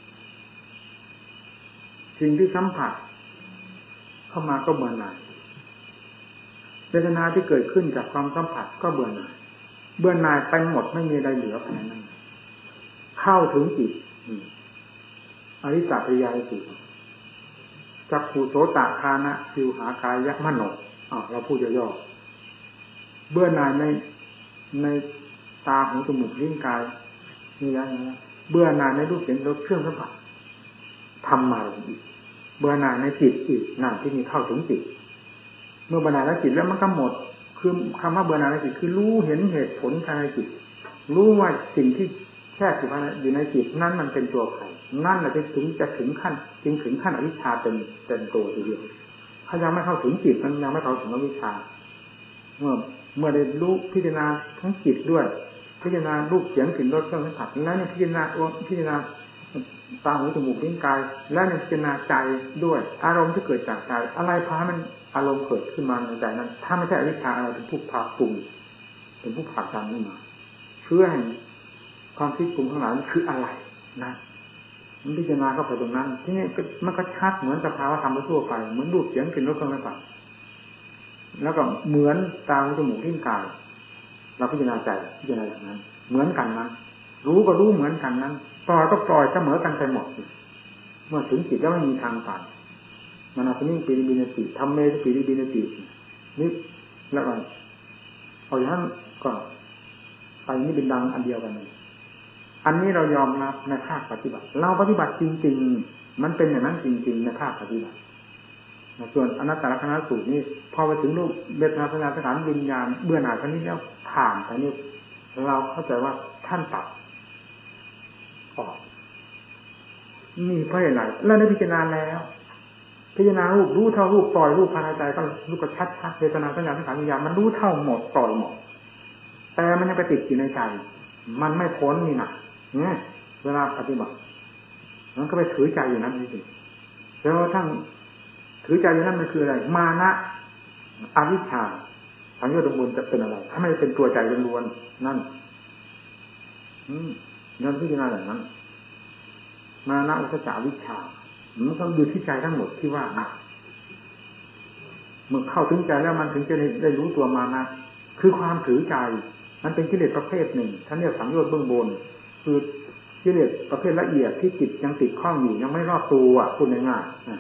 สิ่งที่สัมผัสเข้ามาก็เบื่อหน่ายเวทนาที่เกิดขึ้นจากความสัมผัสก็เบื่อหน่ายไปหมดไม่มีอะไรเหลือภายในนั้นเข้าถึงจิตอริสปริยายจิตจักขุโสตคานะชิวหากายะมโนเราพูดย่อๆเบื่อหน่ายในตาหูจมูกลิ้นกายนี่นะเบื่อหน่ายในรูปเสียงรสเครื่องสัมผัสธรรมารมณ์อีกเบื่อหน่ายในจิตอีกนั่นที่มีเข้าถึงจิตเมื่อเบื่อหน่ายในจิตแล้วมันก็หมดคือคำว่าเบื่อหน่ายในจิตคือรู้เห็นเหตุผลภายในจิตรู้ว่าสิ่งที่แทรกอยู่ในจิตนั่นมันเป็นตัวใครนั่นแหละจะถึงขั้นอวิชชาเป็นตัวทีเดียวถ้ายังไม่เข้าถึงจิตมันยังไม่เข้าถึงอวิชชาเมื่อได้รู้พิจารณาทั้งจิตด้วยพิจารณารูปเสียงกลิ่นรสเครื่องสัมผัสแล้วเนี่ยพิจารณาตาหูจมูกลิ้นกายและในพิจารณาใจด้วยอารมณ์ที่เกิดจากใจอะไรพามันอารมณ์เกิดขึ้นมาในใจนั้นถ้าไม่ใช่อวิชชาอะไรเป็นผู้พาปรุงเป็นผู้ผลักดันขึ้นมาเพื่อให้ความคิดปรุงทั้งหลายมันคืออะไรนะมันพิจารณาเข้าไปตรงนั้นที่นี่มันก็ชัดเหมือนสภาวะธรรมทั่วไปเหมือนรูปเสียงกลิ่นรสเครื่องสัมผัสแล้วก็เหมือนตาหูจมูกลิ้นกายเราพิจารณาใจพิจารณาอย่างนั้นเหมือนกันนั้นรู้ก็รู้เหมือนกันนั้นปล่อยก็ปล่อยเสมอกันไปหมดเมื่อถึงจิตแล้วไม่มีทางผ่านมันอาจจะนิ่งปีบินติทำเมตปีบินตินี่แล้วก็เอาอย่างนั้นก็ไปนี่เป็นดังอันเดียวกันอันนี้เรายอมรับในภาคปฏิบัติเราปฏิบัติจริงๆมันเป็นอย่างนั้นจริงๆในภาคปฏิบัติส่วนอนัตตลักษณสูตรนี่พอไปถึงรูปเวทนาสัญญาสังขารวิญญาณเบื่อหน่ายท่านี้แล้วผ่านไปนี่เราเข้าใจว่าท่านตัดออกนี่เพราะอะไรเราได้พิจารณาแล้วพิจารณารูปรู้เท่ารูปปล่อยรูปภายในใจก็รูปก็ชัดๆเวทนาสัญญาสังขารวิญญาณมันรู้เท่าหมดปล่อยหมดแต่มันยังไปติดอยู่ในใจมันไม่พ้นนี่นะเนี่ยเวลาปฏิบัติมันก็ไปถือใจอยู่นั้นจริงๆแล้วทั้งถือใจอยู่นั้นมันคืออะไรมานะอวิชชาสังโยชน์ดวงบนจะเป็นอะไรถ้าไม่เป็นตัวใจล้วนๆนั่นย้อนพิจารณาอย่างนั้นมานะอุทธัจจะอวิชชามันต้องดูที่ใจทั้งหมดที่ว่านะเมื่อเข้าถึงใจแล้วมันถึงจะได้รู้ตัวมานะคือความถือใจมันเป็นกิเลสประเภทหนึ่งท่านเรียกสังโยชน์เบื้องบนคือกิเลสประเภทละเอียดที่จิตยังติดข้องอยู่ยังไม่รอบตัวพูดง่ายๆ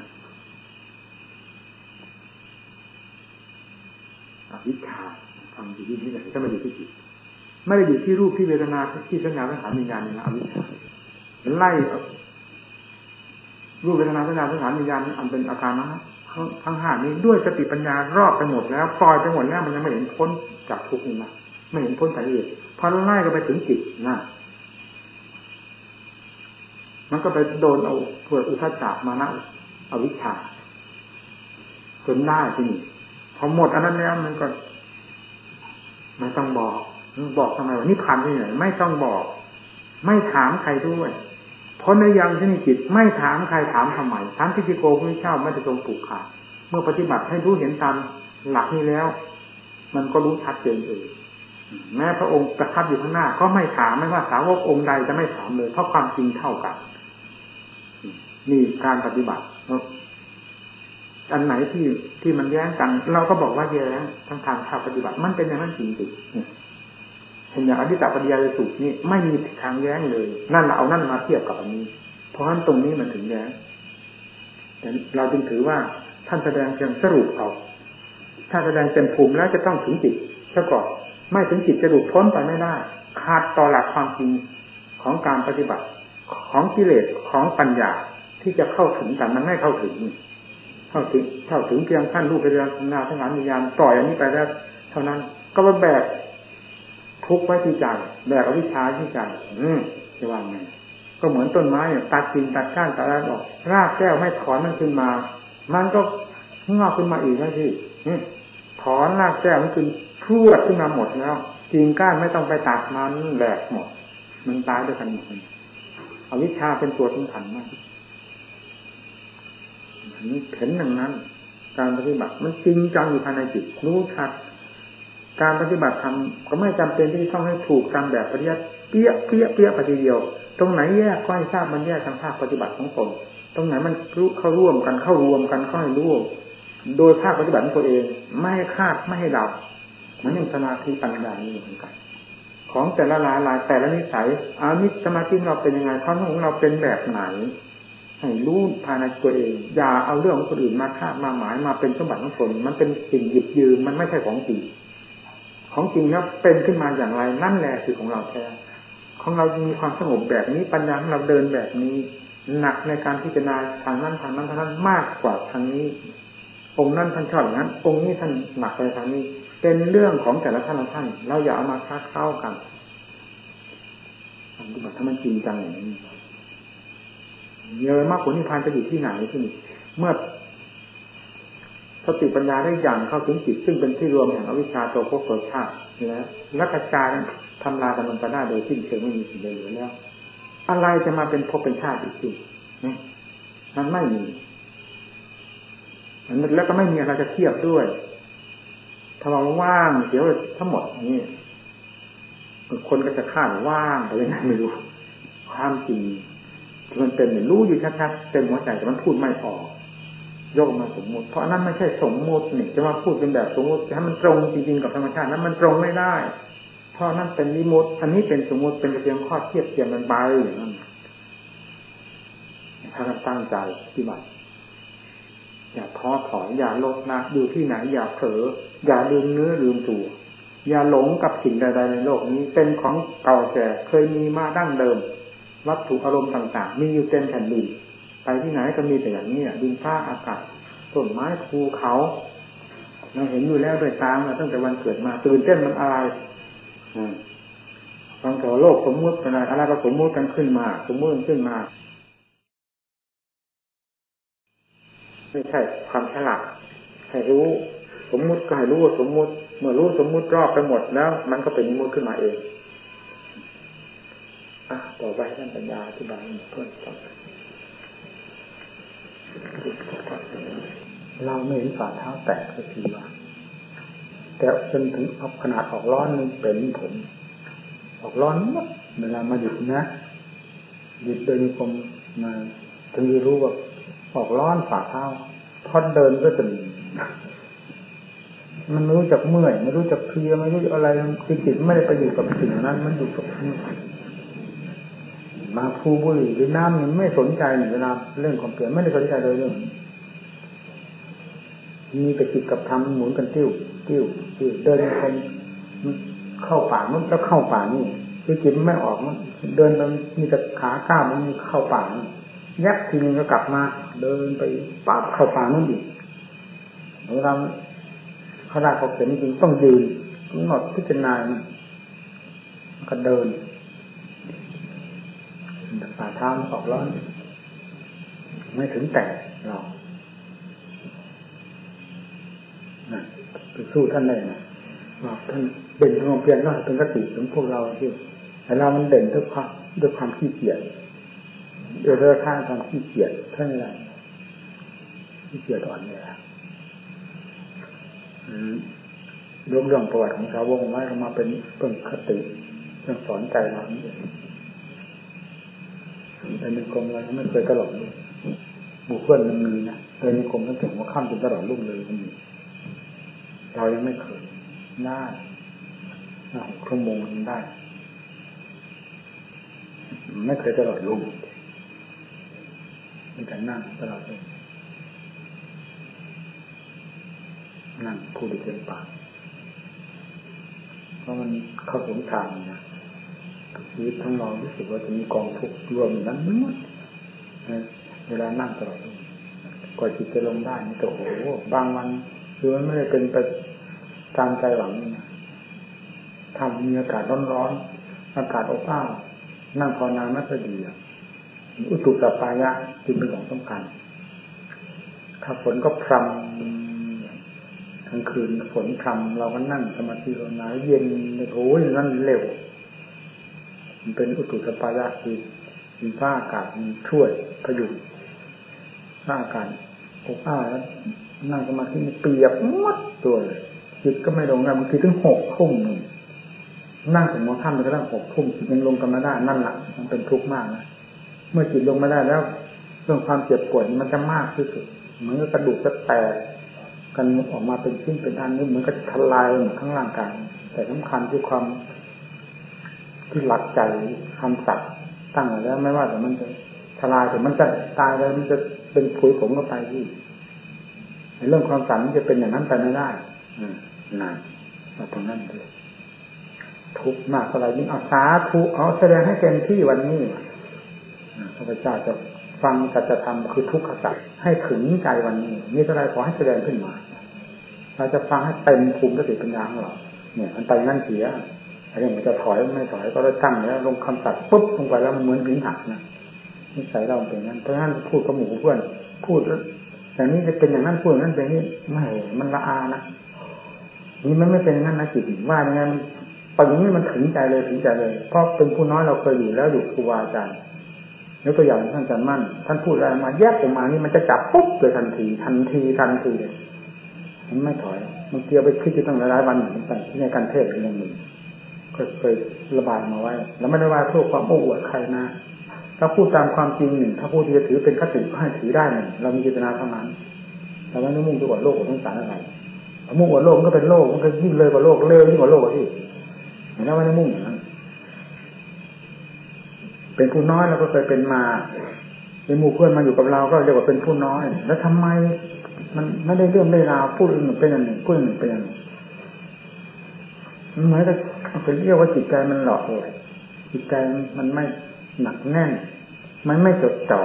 อวิชชาทำอยู่ที่ไหนก็ไม่อยู่ที่จิตไม่ได้อยู่ที่รูปที่เวทนาที่สัญญาสังขารวิญญาณนี่นะอวิชชาไล่รูปเวทนาสัญญาสังขารวิญญาณอันเป็นอาการนั้นทั้งห้านี้ด้วยสติปัญญารอบไปหมดแล้วปล่อยไปหมดแล้วมันยังไม่เห็นพ้นจากทุกข์นี่นะไม่เห็นพ้นสาเหตุพอไล่ก็ไปถึงจิตนะมันก็ไปโดนเอาเพื่ออุทธัจจะมานะอวิชชาจนได้ที่นี่พอหมดอันนั้นแล้วมันก็ไม่ต้องบอกทำไมว่านิพพานที่ไหนไม่ต้องบอกไม่ถามใครด้วยพ้นในยังที่นี่จิตไม่ถามใครถามทำไมถามที่จิโกพระเจ้าไม่ได้ทรงผูกขาดเมื่อปฏิบัติให้รู้เห็นตามหลักนี้แล้วมันก็รู้ชัดเจนเองแม้พระองค์ประทับอยู่ข้างหน้าก็ไม่ถามไม่ว่าสาวกองค์ใดจะไม่ถามเลยเพราะความจริงเท่ากันนี่การปฏิบัติอันไหนที่มันแย้งกันเราก็บอกว่าแย้งทั้งทางภาคปฏิบัติมันเป็นอย่างนั้นจริงๆเห็นอย่างอภิตปฏิยายสูตรนี่ไม่มีทางแย้งเลยนั่นเราเอานั่นมาเทียบกับอันนี้เพราะฉะนั้นตรงนี้มันถึงแย้งแต่เราจึงถือว่าท่านแสดงเพียงสรุปเอาถ้าแสดงเต็มภูมิแล้วจะต้องถึงจิตซะก่อนไม่ถึงจิตจะหลุดพ้นไปไม่ได้ขาดต่อหลักความจริงของการปฏิบัติของกิเลสของปัญญาที่จะเข้าถึงกันมันไม่เข้าถึงเท่าถึงเพียงขั้นรูปเวทนาสัญญาสังขารวิญญาณต่อยอันนี้ไปแล้วเท่านั้นก็มาแบกทุกข์ไว้ที่ใจแบกอวิชชาที่ใจจะว่าไงก็เหมือนต้นไม้เนี่ยตัดกิ่งตัดก้านตัดรากออกรากแก้วไม่ถอนมันขึ้นมามันก็งอกขึ้นมาอีกนะที่ถอนรากแก้วมันขึ้นพรวดขึ้นมาหมดแล้วกิ่งก้านไม่ต้องไปตัดมันแหลกหมดมันตายด้วยกันหมดอวิชชาเป็นตัวสำคัญมากเห็นอย่างนั้นการปฏิบัติมันจริงจังอยู่ภายในจิตรู้ชัดการปฏิบัติธรรมก็ไม่จำเป็นที่ต้องให้ถูกตามแบบปริยัติเปี้ยไปทีเดียวตรงไหนแยกก็ให้ทราบมันแยกทางภาคปฏิบัติของตนตรงไหนมันเข้ารวมกันเข้ารวมกันก็ให้รู้โดยภาคปฏิบัติของตัวเองไม่ให้คาดไม่ให้เดามันยังสมาธิปัญญานี่เหมือนกันของแต่ละลายแต่ละนิสัยนิสมาธิเราเป็นยังไงความของเราเป็นแบบไหนให้รู้ภายในตัวเองอย่าเอาเรื่องของคนอื่นมาคาดมาหมายมาเป็นสมบัติของตนมันเป็นสิ่งหยิบยืมมันไม่ใช่ของจริงของจริงแล้วเป็นขึ้นมาอย่างไรนั่นแหละคือของเราแท้ของเรามีความสงบแบบนี้ปัญญาของเราเดินแบบนี้หนักในการพิจารณาทางนั้นมากกว่าทางนี้องค์นั้นท่านชอบอย่างนั้นองค์นี้ท่านหนักไปทางนี้เป็นเรื่องของแต่ละท่านเราอย่าเอามาค้าเข้ากันปฏิบัติถ้ามันจริงจังอย่างนี้เยอะมากกว่านิพพานจะอยู่ที่ไหนที่นี่เมื่อสติปัญญาได้อย่างเข้าถึงจิตซึ่งเป็นที่รวมแห่งอวิชชาตัวภพตัวชาติแล้วกระจายทำลายกันลงไปได้โดยสิ้นเชิงไม่มีสิ่งใดเหลือแล้วอะไรจะมาเป็นภพเป็นชาติอีกทีมันไม่มีแล้วก็ไม่มีอะไรจะเทียบด้วยถ้าว่างเดี๋ยวทั้งหมดนี้คนก็จะคาดว่างไปยังไงไม่รู้ความจริงที่มันเป็นเนี่ยรู้อยู่ชัดๆเต็มหัวใจแต่มันพูดไม่ออกยกมาสมมติเพราะนั้นไม่ใช่สมมตินี่จะมาพูดเป็นแบบสมมติให้มันตรงจริงๆกับธรรมชาตินั้นมันตรงไม่ได้เพราะนั้นเป็นวิมุตติอันนี้เป็นสมมติเป็นเพียงข้อเทียบเทียมมันไปอย่างนั้นถ้าเราตั้งใจปฏิบัติอย่าท้อถอยอย่าลดละอยู่ที่ไหนอย่าเผลออย่าลืมเนื้อลืมตัวอย่าหลงกับสิ่งใดๆในโลกนี้เป็นของเก่าแก่เคยมีมาดั้งเดิมวัตถุอารมณ์ต่างๆมีอยู่เต็มแผ่นดินไปที่ไหนก็มีแต่อย่างนี้ดินฟ้าอากาศต้นไม้ภูเขาเราเห็นอยู่แล้วด้วยตาตั้งแต่วันเกิดมาตื่นเต้นมันอะไรบางตัวโลกสมมุติอะไรก็สมมุติกันขึ้นมาสมมุติขึ้นมาไม่ใช่ความฉลาดให้รู้สมมุติก็ให้รู้ว่าสมมุติเมื่อรู้สมมุติรอบไปหมดแล้วมันก็เป็นสมมุติขึ้นมาเองต่อไปท่านปัญญาอธิบายเพิ่มเติมเราไม่เห็นฝ่าเท้าแตกสักทีว่าแต่จนถึงเอาขนาดออกร้อนนึงเป็นผลออกร้อนนักเวลามาหยุดนะหยุดโดยมีความมาถึงจะรู้ว่าออกร้อนฝ่าเท้าพอเดินก็จะมันไม่รู้จักเมื่อยไม่รู้จักเพลียไม่รู้อะไรคือจิตไม่ได้ไปอยู่กับสิ่งนั้นมันอยู่กับมาภูบุหรี่หรือน้ำมันไม่สนใจเวลาเรื่องความเปลี่ยนไม่ได้สนใจเลยเรื่องมีแต่จิตกับธรรมหมุนกันติ้วติ้วติ้วเดินคนเข้าป่ามันก็เข้าป่านี่คือจิตไม่ออกมันเดินมันมีแต่ขาก้าวมันเข้าป่ายักทีนึงก็กลับมาเดินไปปั๊บเข้าป่านู่นอีกเวลาเขาได้เขาเข็มจริงต้องยืนกำหนดพิจารณาก็เดินฝ่าเท้าออกร้อนไม่ถึงแตกเราไปสู้ท่านได้นะท่านเด่นของเพียรก็เป็นกติของพวกเราที่แต่เรามันเด่นด้วยความขี้เกียจโดยเรื่องข้างความขี้เกียจเท่านั้นแหละขี้เกียจอ่อนเนี่ยยกเรื่องประวัติของชาววงไว้มาเป็นเรื่องคติเรื่องสอนใจเราเนี่ยแต่ในกรมเราไม่เคยตลอดเลยบุคคลมันมีนะแต่ในกรมตั้งแต่หัวค่ำจนตลอดรุ่งเลยมันมีเรายังไม่เคยได้6 ชั่วโมงมันได้ไม่เคยตลอดรุ่งมันแต่นั่งตลอดเลยนั่งพูดด้วยเต็มปากเพราะมันเข้าถึงทางนะชีวิตทั้งเรารู้สึกว่าจะมีกองทุกข์รวมอยู่นั้นหมดเวลานั่งตลอดกว่าจิตจะลงได้นี่โอ้โหบางวันคือมันไม่ได้เป็นไปตามใจหวังนะทำมีอากาศร้อนๆอากาศอบอ้าวนั่งภาวนาไม่ค่อยดีอุตุสัปปายะจึงเป็นของสำคัญถ้าฝนก็พรำกลางคืนฝนพรำเราก็นั่งสมาธิภาวนาเย็นโอ้ยนั่นเร็วมันเป็นอุตุสัปปายะคือมีผ้าอากาศมันช่วยพยุงผ้าอากาศอบอ้าวแล้วนั่งสมาธิเปียกหมดตัวเลยจิตก็ไม่ลงได้บางทีถึง6 ทุ่มนั่งถึงหัวค่ำมันก็ตั้ง6 ทุ่มจิตยังลงกันไม่ได้นั่นแหละมันเป็นทุกข์มากนะเมื่อจิตลงไม่ได้แล้วเรื่องความเจ็บปวดมันจะมากที่สุดเหมือนกระดูกจะแตกกันออกมาเป็นชิ้นเป็นอันนี้เหมือนกับทลายหมดทั้งร่างกายแต่สำคัญที่ความที่หลักใจคำสัตย์ตั้งไว้แล้วไม่ว่าแต่มันจะทลายแต่มันจะตายแล้วมันจะเป็นผุยผงก็ไปที่ในเรื่องความสัตย์มันจะเป็นอย่างนั้นไปไม่ได้นานมาตรงนั้นเลยทุกข์มากอะไรนี่เอาสาธุเอาแสดงให้เต็มที่วันนี้พระพุทธเจ้าจะฟังสัจธรรมคือทุกขสัจให้ถึงใจวันนี้นี่อะไรขอให้แสดงขึ้นมาเราจะฟังให้เต็มภูมิสติปัญญาของเราเนี่ยมันไปนั่นเสียอะไรมันจะถอยไม่ถอยก็ได้ตั้งแล้วลงคำสัตย์ปุ๊บลงไปแล้วมันเหมือนหินหักนะนิสัยเราเป็นนั้นเพราะฉะนั้นพูดกับหมู่เพื่อนพูดอย่างนี้จะเป็นอย่างนั้นพูดอย่างนั้นเป็นนี้ไม่มันละอานะนี่มันไม่เป็นงั้นนะจิตว่าอย่างนั้นตอนนี้มันถึงใจเลยถึงใจเลยเพราะเป็นผู้น้อยเราเคยอยู่แล้วอยู่ครูบาอาจารย์ยกตัวอย่างท่านอาจารย์มั่นท่านพูดอะไรมาแยกออกมานี่มันจะจับปุ๊บเลยทันทีมันไม่ถอยมันเกี่ยวไปคิดอยู่ตั้งหลายวันเหมือนกันในการเทศน์ยังมีเคยระบายมาไว้แล้วไม่ได้ว่าเพื่อความโอ้อวดใครนะถ้าพูดตามความจริงหนึ่งถ้าพูดที่จะถือเป็นคติก็ให้ถือได้หนึ่งเรามีเจตนาเท่านั้นแต่ว่าไม่มุ่งไปอวดโลกอวดสงสารอะไรมุ่งอวดโลกมันก็เป็นโลกมันก็ยิ่งเลยกว่าโลกเลวยิ่งกว่าโลกที่แล้วไม่ได้มุ่งอย่างนั้นเป็นผู้น้อยเราก็เคยเป็นมาเป็นหมู่เพื่อนมาอยู่กับเราก็เรียกว่าเป็นผู้น้อยแล้วทำไมมันไม่ได้เรื่องได้ราวพูดอื่นเป็นอย่างหนึ่งพูดอื่นเป็นอย่างหนึ่งมันเหมือนกับเป็นเรียกว่าจิตใจมันหลอกเลยจิตใจมันไม่หนักแน่นมันไม่จดจ่อ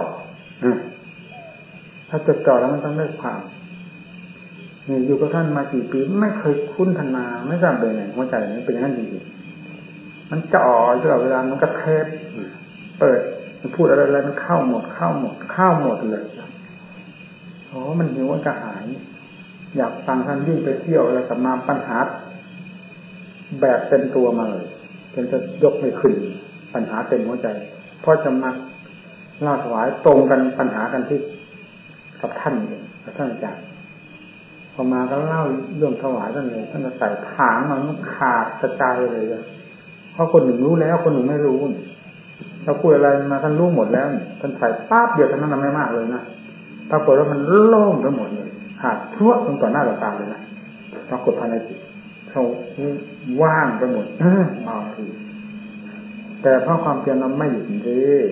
ถ้าจดจ่อแล้วมันต้องได้ความนี่อยู่กับท่านมากี่ปีไม่เคยคุ้นท่านมาไม่ทราบเลยไงหัวใจนี้เป็นอย่างนั้นจริงๆมันจ่อตลอดเวลามันก็เทปเปิดมันพูดอะไรมันเข้าหมดเลยโอ้มันหิวมันกระหายอยากฟังท่านยิ่งไปเที่ยวอะไรกับมาปัญหาแบบเต็มตัวมาเลยจนจะยกไม่ขึ้นปัญหาเต็มหัวใจเพราะจะมาเล่าถวายตรงกันปัญหากันที่กับท่านเองกับท่านอาจารย์พอมาก็เล่าเรื่องถวายท่านเลยท่านจะใส่ถางมันขาดกระจายเลยเพราะคนหนึ่งรู้แล้วคนหนึ่งไม่รู้เราพูดอะไรมาท่านรู้หมดแล้วท่านใส่ปั๊บเดียวท่านนั้นไม่มากเลยนะปรากฏว่ามันโล่งไปหมดเลยขาดทั่วตรงต่อหน้าเราตาเลยนะปรากฏภายในจิตเขาว่างไปหมดมาทีแต่เพราะความเพียรเราไม่หยุดเลย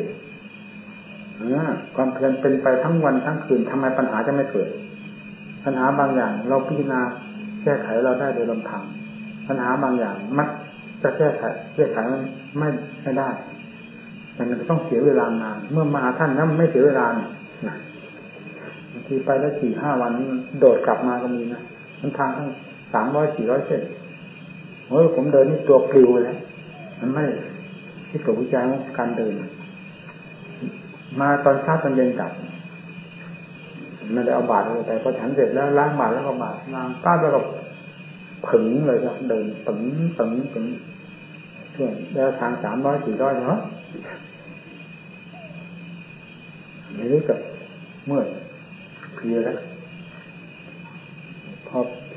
ความเพียรเป็นไปทั้งวันทั้งคืนทำไมปัญหาจะไม่เกิดปัญหาบางอย่างเราพิจารณาแก้ไขเราได้โดยลำพังปัญหาบางอย่างมักจะแก้ไขไม่ได้มันต้องเสียเวลานานเมื่อมาท่านนั้นไม่เสียเวลาบางทีไปแล้ว 4-5 วันโดดกลับมาก็มีนะมันทางทั้ง300-400 เส้นโอ้ยผมเดินนี่ตัวปลิวเลยมันไม่ที่ตัววิจัยการเดินมาตอนเช้าตอนเย็นกลับไม่ได้เอาบาตรเลยแต่พอฉันเสร็จแล้วล้างบาตรแล้วก็บาตรล้างป้าแล้วก็ผึ่งเลยครับเดินตึงช่วงแล้วทาง300-400เนาะไม่รู้จักเมื่อยเพลียแล้วพอ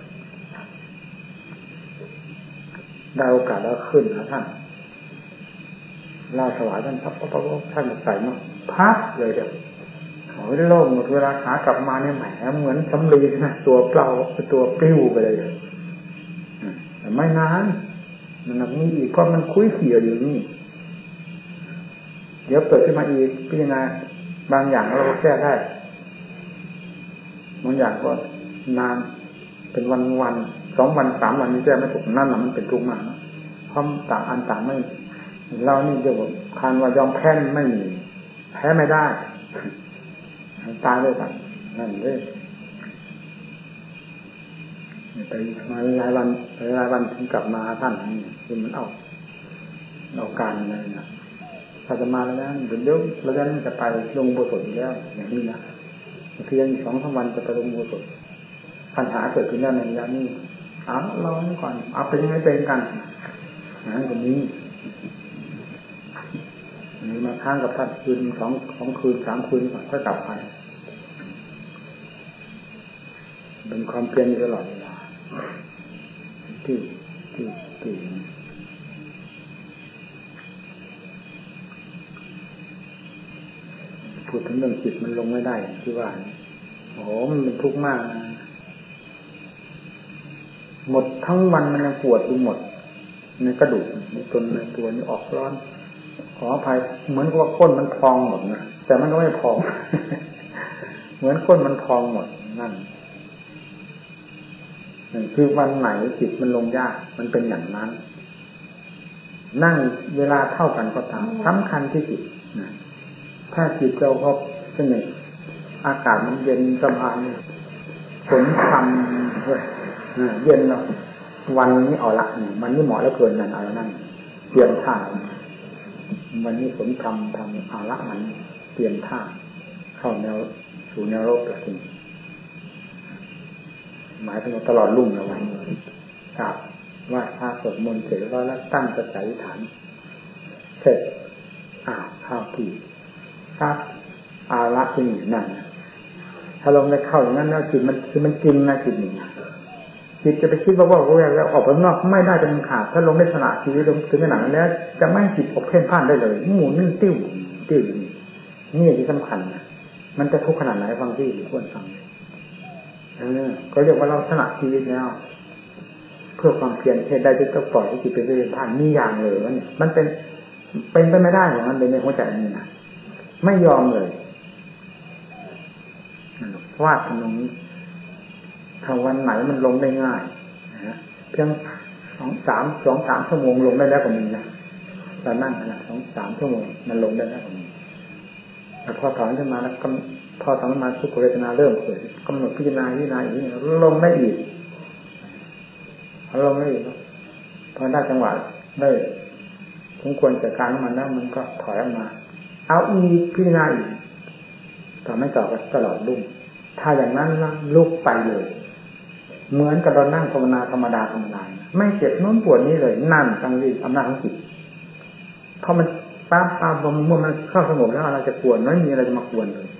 ได้โอกาสแล้วขึ้นนะท่านเล่าถวายท่านพับท่านใส่มาพับเลยเดี๋ยวโอ้ยโล่งหมดเวลาขากลับมาเนี่ยแหมเหมือนสำลีนะตัวเปล่าตัวปิ้วไปเลยแต่ไม่นานมันมีอีกเพราะมันคุยเขี่ยอยู่นี่เดี๋ยวเปิดขึ้นมาอีกพิจารณาบางอย่างเราก็แก้ได้บางอย่างก็นานเป็นวัน2 วัน 3 วันนี้แก้ไม่ถูกนั่นมันเป็นทุกข์มากเพราะต่างอันต่างไม่เรานี่เดี๋ยวคานว่ายอมแพ้ไม่มีแพ้ไม่ได้ตายด้วยกันนั่นเลยไปมาหลายวันถึงกลับมาท่านคือมันเอาการอะไรนะถ้าจะมาแล้วเดี๋ยวเราจะไปลงโบสถ์แล้วอย่างนี้นะเพียง2-3 วันจะไปลงโบสถ์ปัญหาเกิดขึ้นแล้วในระยะนี้เรานี่ก่อนเอาเป็นยังไงเป็นกันคนนี้มาค้างกับท่านคืน2 คืน 3 คืนก่อนก็กลับไปเป็นความเพียรตลอดเวลาที่พูดถึงเรื่องจิตมันลงไม่ได้ที่ว่าโอ้มันเป็นทุกข์มากนะหมดทั้งวันมันยังปวดอยู่หมดในกระดูกในตนในตัวนี่ออกร้อนขออภัยเหมือนกับว่าก้นมันพองหมดนะแต่มันก็ไม่พอง เหมือนก้นมันพองหมดนั่นคือวันไหนจิตมันลงยากมันเป็นอย่างนั้นนั่งเวลาเท่ากันก็ตามสำคัญที่จิตนะถ้าจิตเราพบเช่นนี้อากาศมันเย็นสบายฝนทำด้วยเย็นเราวันนี้เอาละมันนี่เหมาะแล้วเกินนั่นอะไรนั่นเตรียมท่าวันนี้ฝนทำเอาละมันเตรียมท่าเข้าแนวสู่แนวโลกแล้วทีหมายถึงตลอดรุ่งนะวันนี้ครับว่าถ้าสวดมนต์เสร็จแล้วตั้งสติฐานเสร็จเข้าที่ครับอาละที่นี่นั่นถ้าลงได้เข้าอย่างนั้นแล้วจิตมันคือมันจริงนะจิตนี่จิตจะไปคิดว่าแล้วออกไปนอกไม่ได้เป็นขาดถ้าลงได้สละชีวิตลงถึงขนาดนั้นแล้วจะไม่จิตอกเพ่นพ่านได้เลยหมุนนิ่งติ้วนี่ที่สำคัญนะมันจะทุกข์ขนาดไหนฟังที่ควรฟังก็เรียกว่าเราสละชีวิตแล้วเพื่อความเพียรเหตุใดจึงต้องปล่อยให้จิตเป็นเรื่องผ่านมีอย่างเลยมันเป็นไปไม่ได้อย่างนั้นเลยในหัวใจนี่นะไม่ยอมเลยวาดตรงนี้ถ้าวันไหนมันลงได้ง่ายนะเพียง2-3 ชั่วโมงลงได้แล้วก็มีนะแต่นั่งนะ2-3 ชั่วโมงมันลงได้แล้วก็มีแต่พอถอนขึ้นมาแล้วพอถอนมาทุกขเวทนาเริ่มเกิดกำหนดพิจารณาอย่างนี้ลงได้อีกลงได้อีกพอได้จังหวะได้สมควรจัดการมันแล้วมันก็ถอยออกมาเอาอีกพิจารณาอีกต่อไม่ต่อก็ตลอดรุ่งถ้าอย่างนั้นลุกไปเลยเหมือนกับเรานั่งภาวนาธรรมดาไม่เจ็บโน้นปวดนี้เลยนั่นตั้งที่อำนาจของจิตพอมันตามลมเมื่อมันเข้าสงบแล้วอะไรจะปวดไม่มีอะไรจะมากวนเลย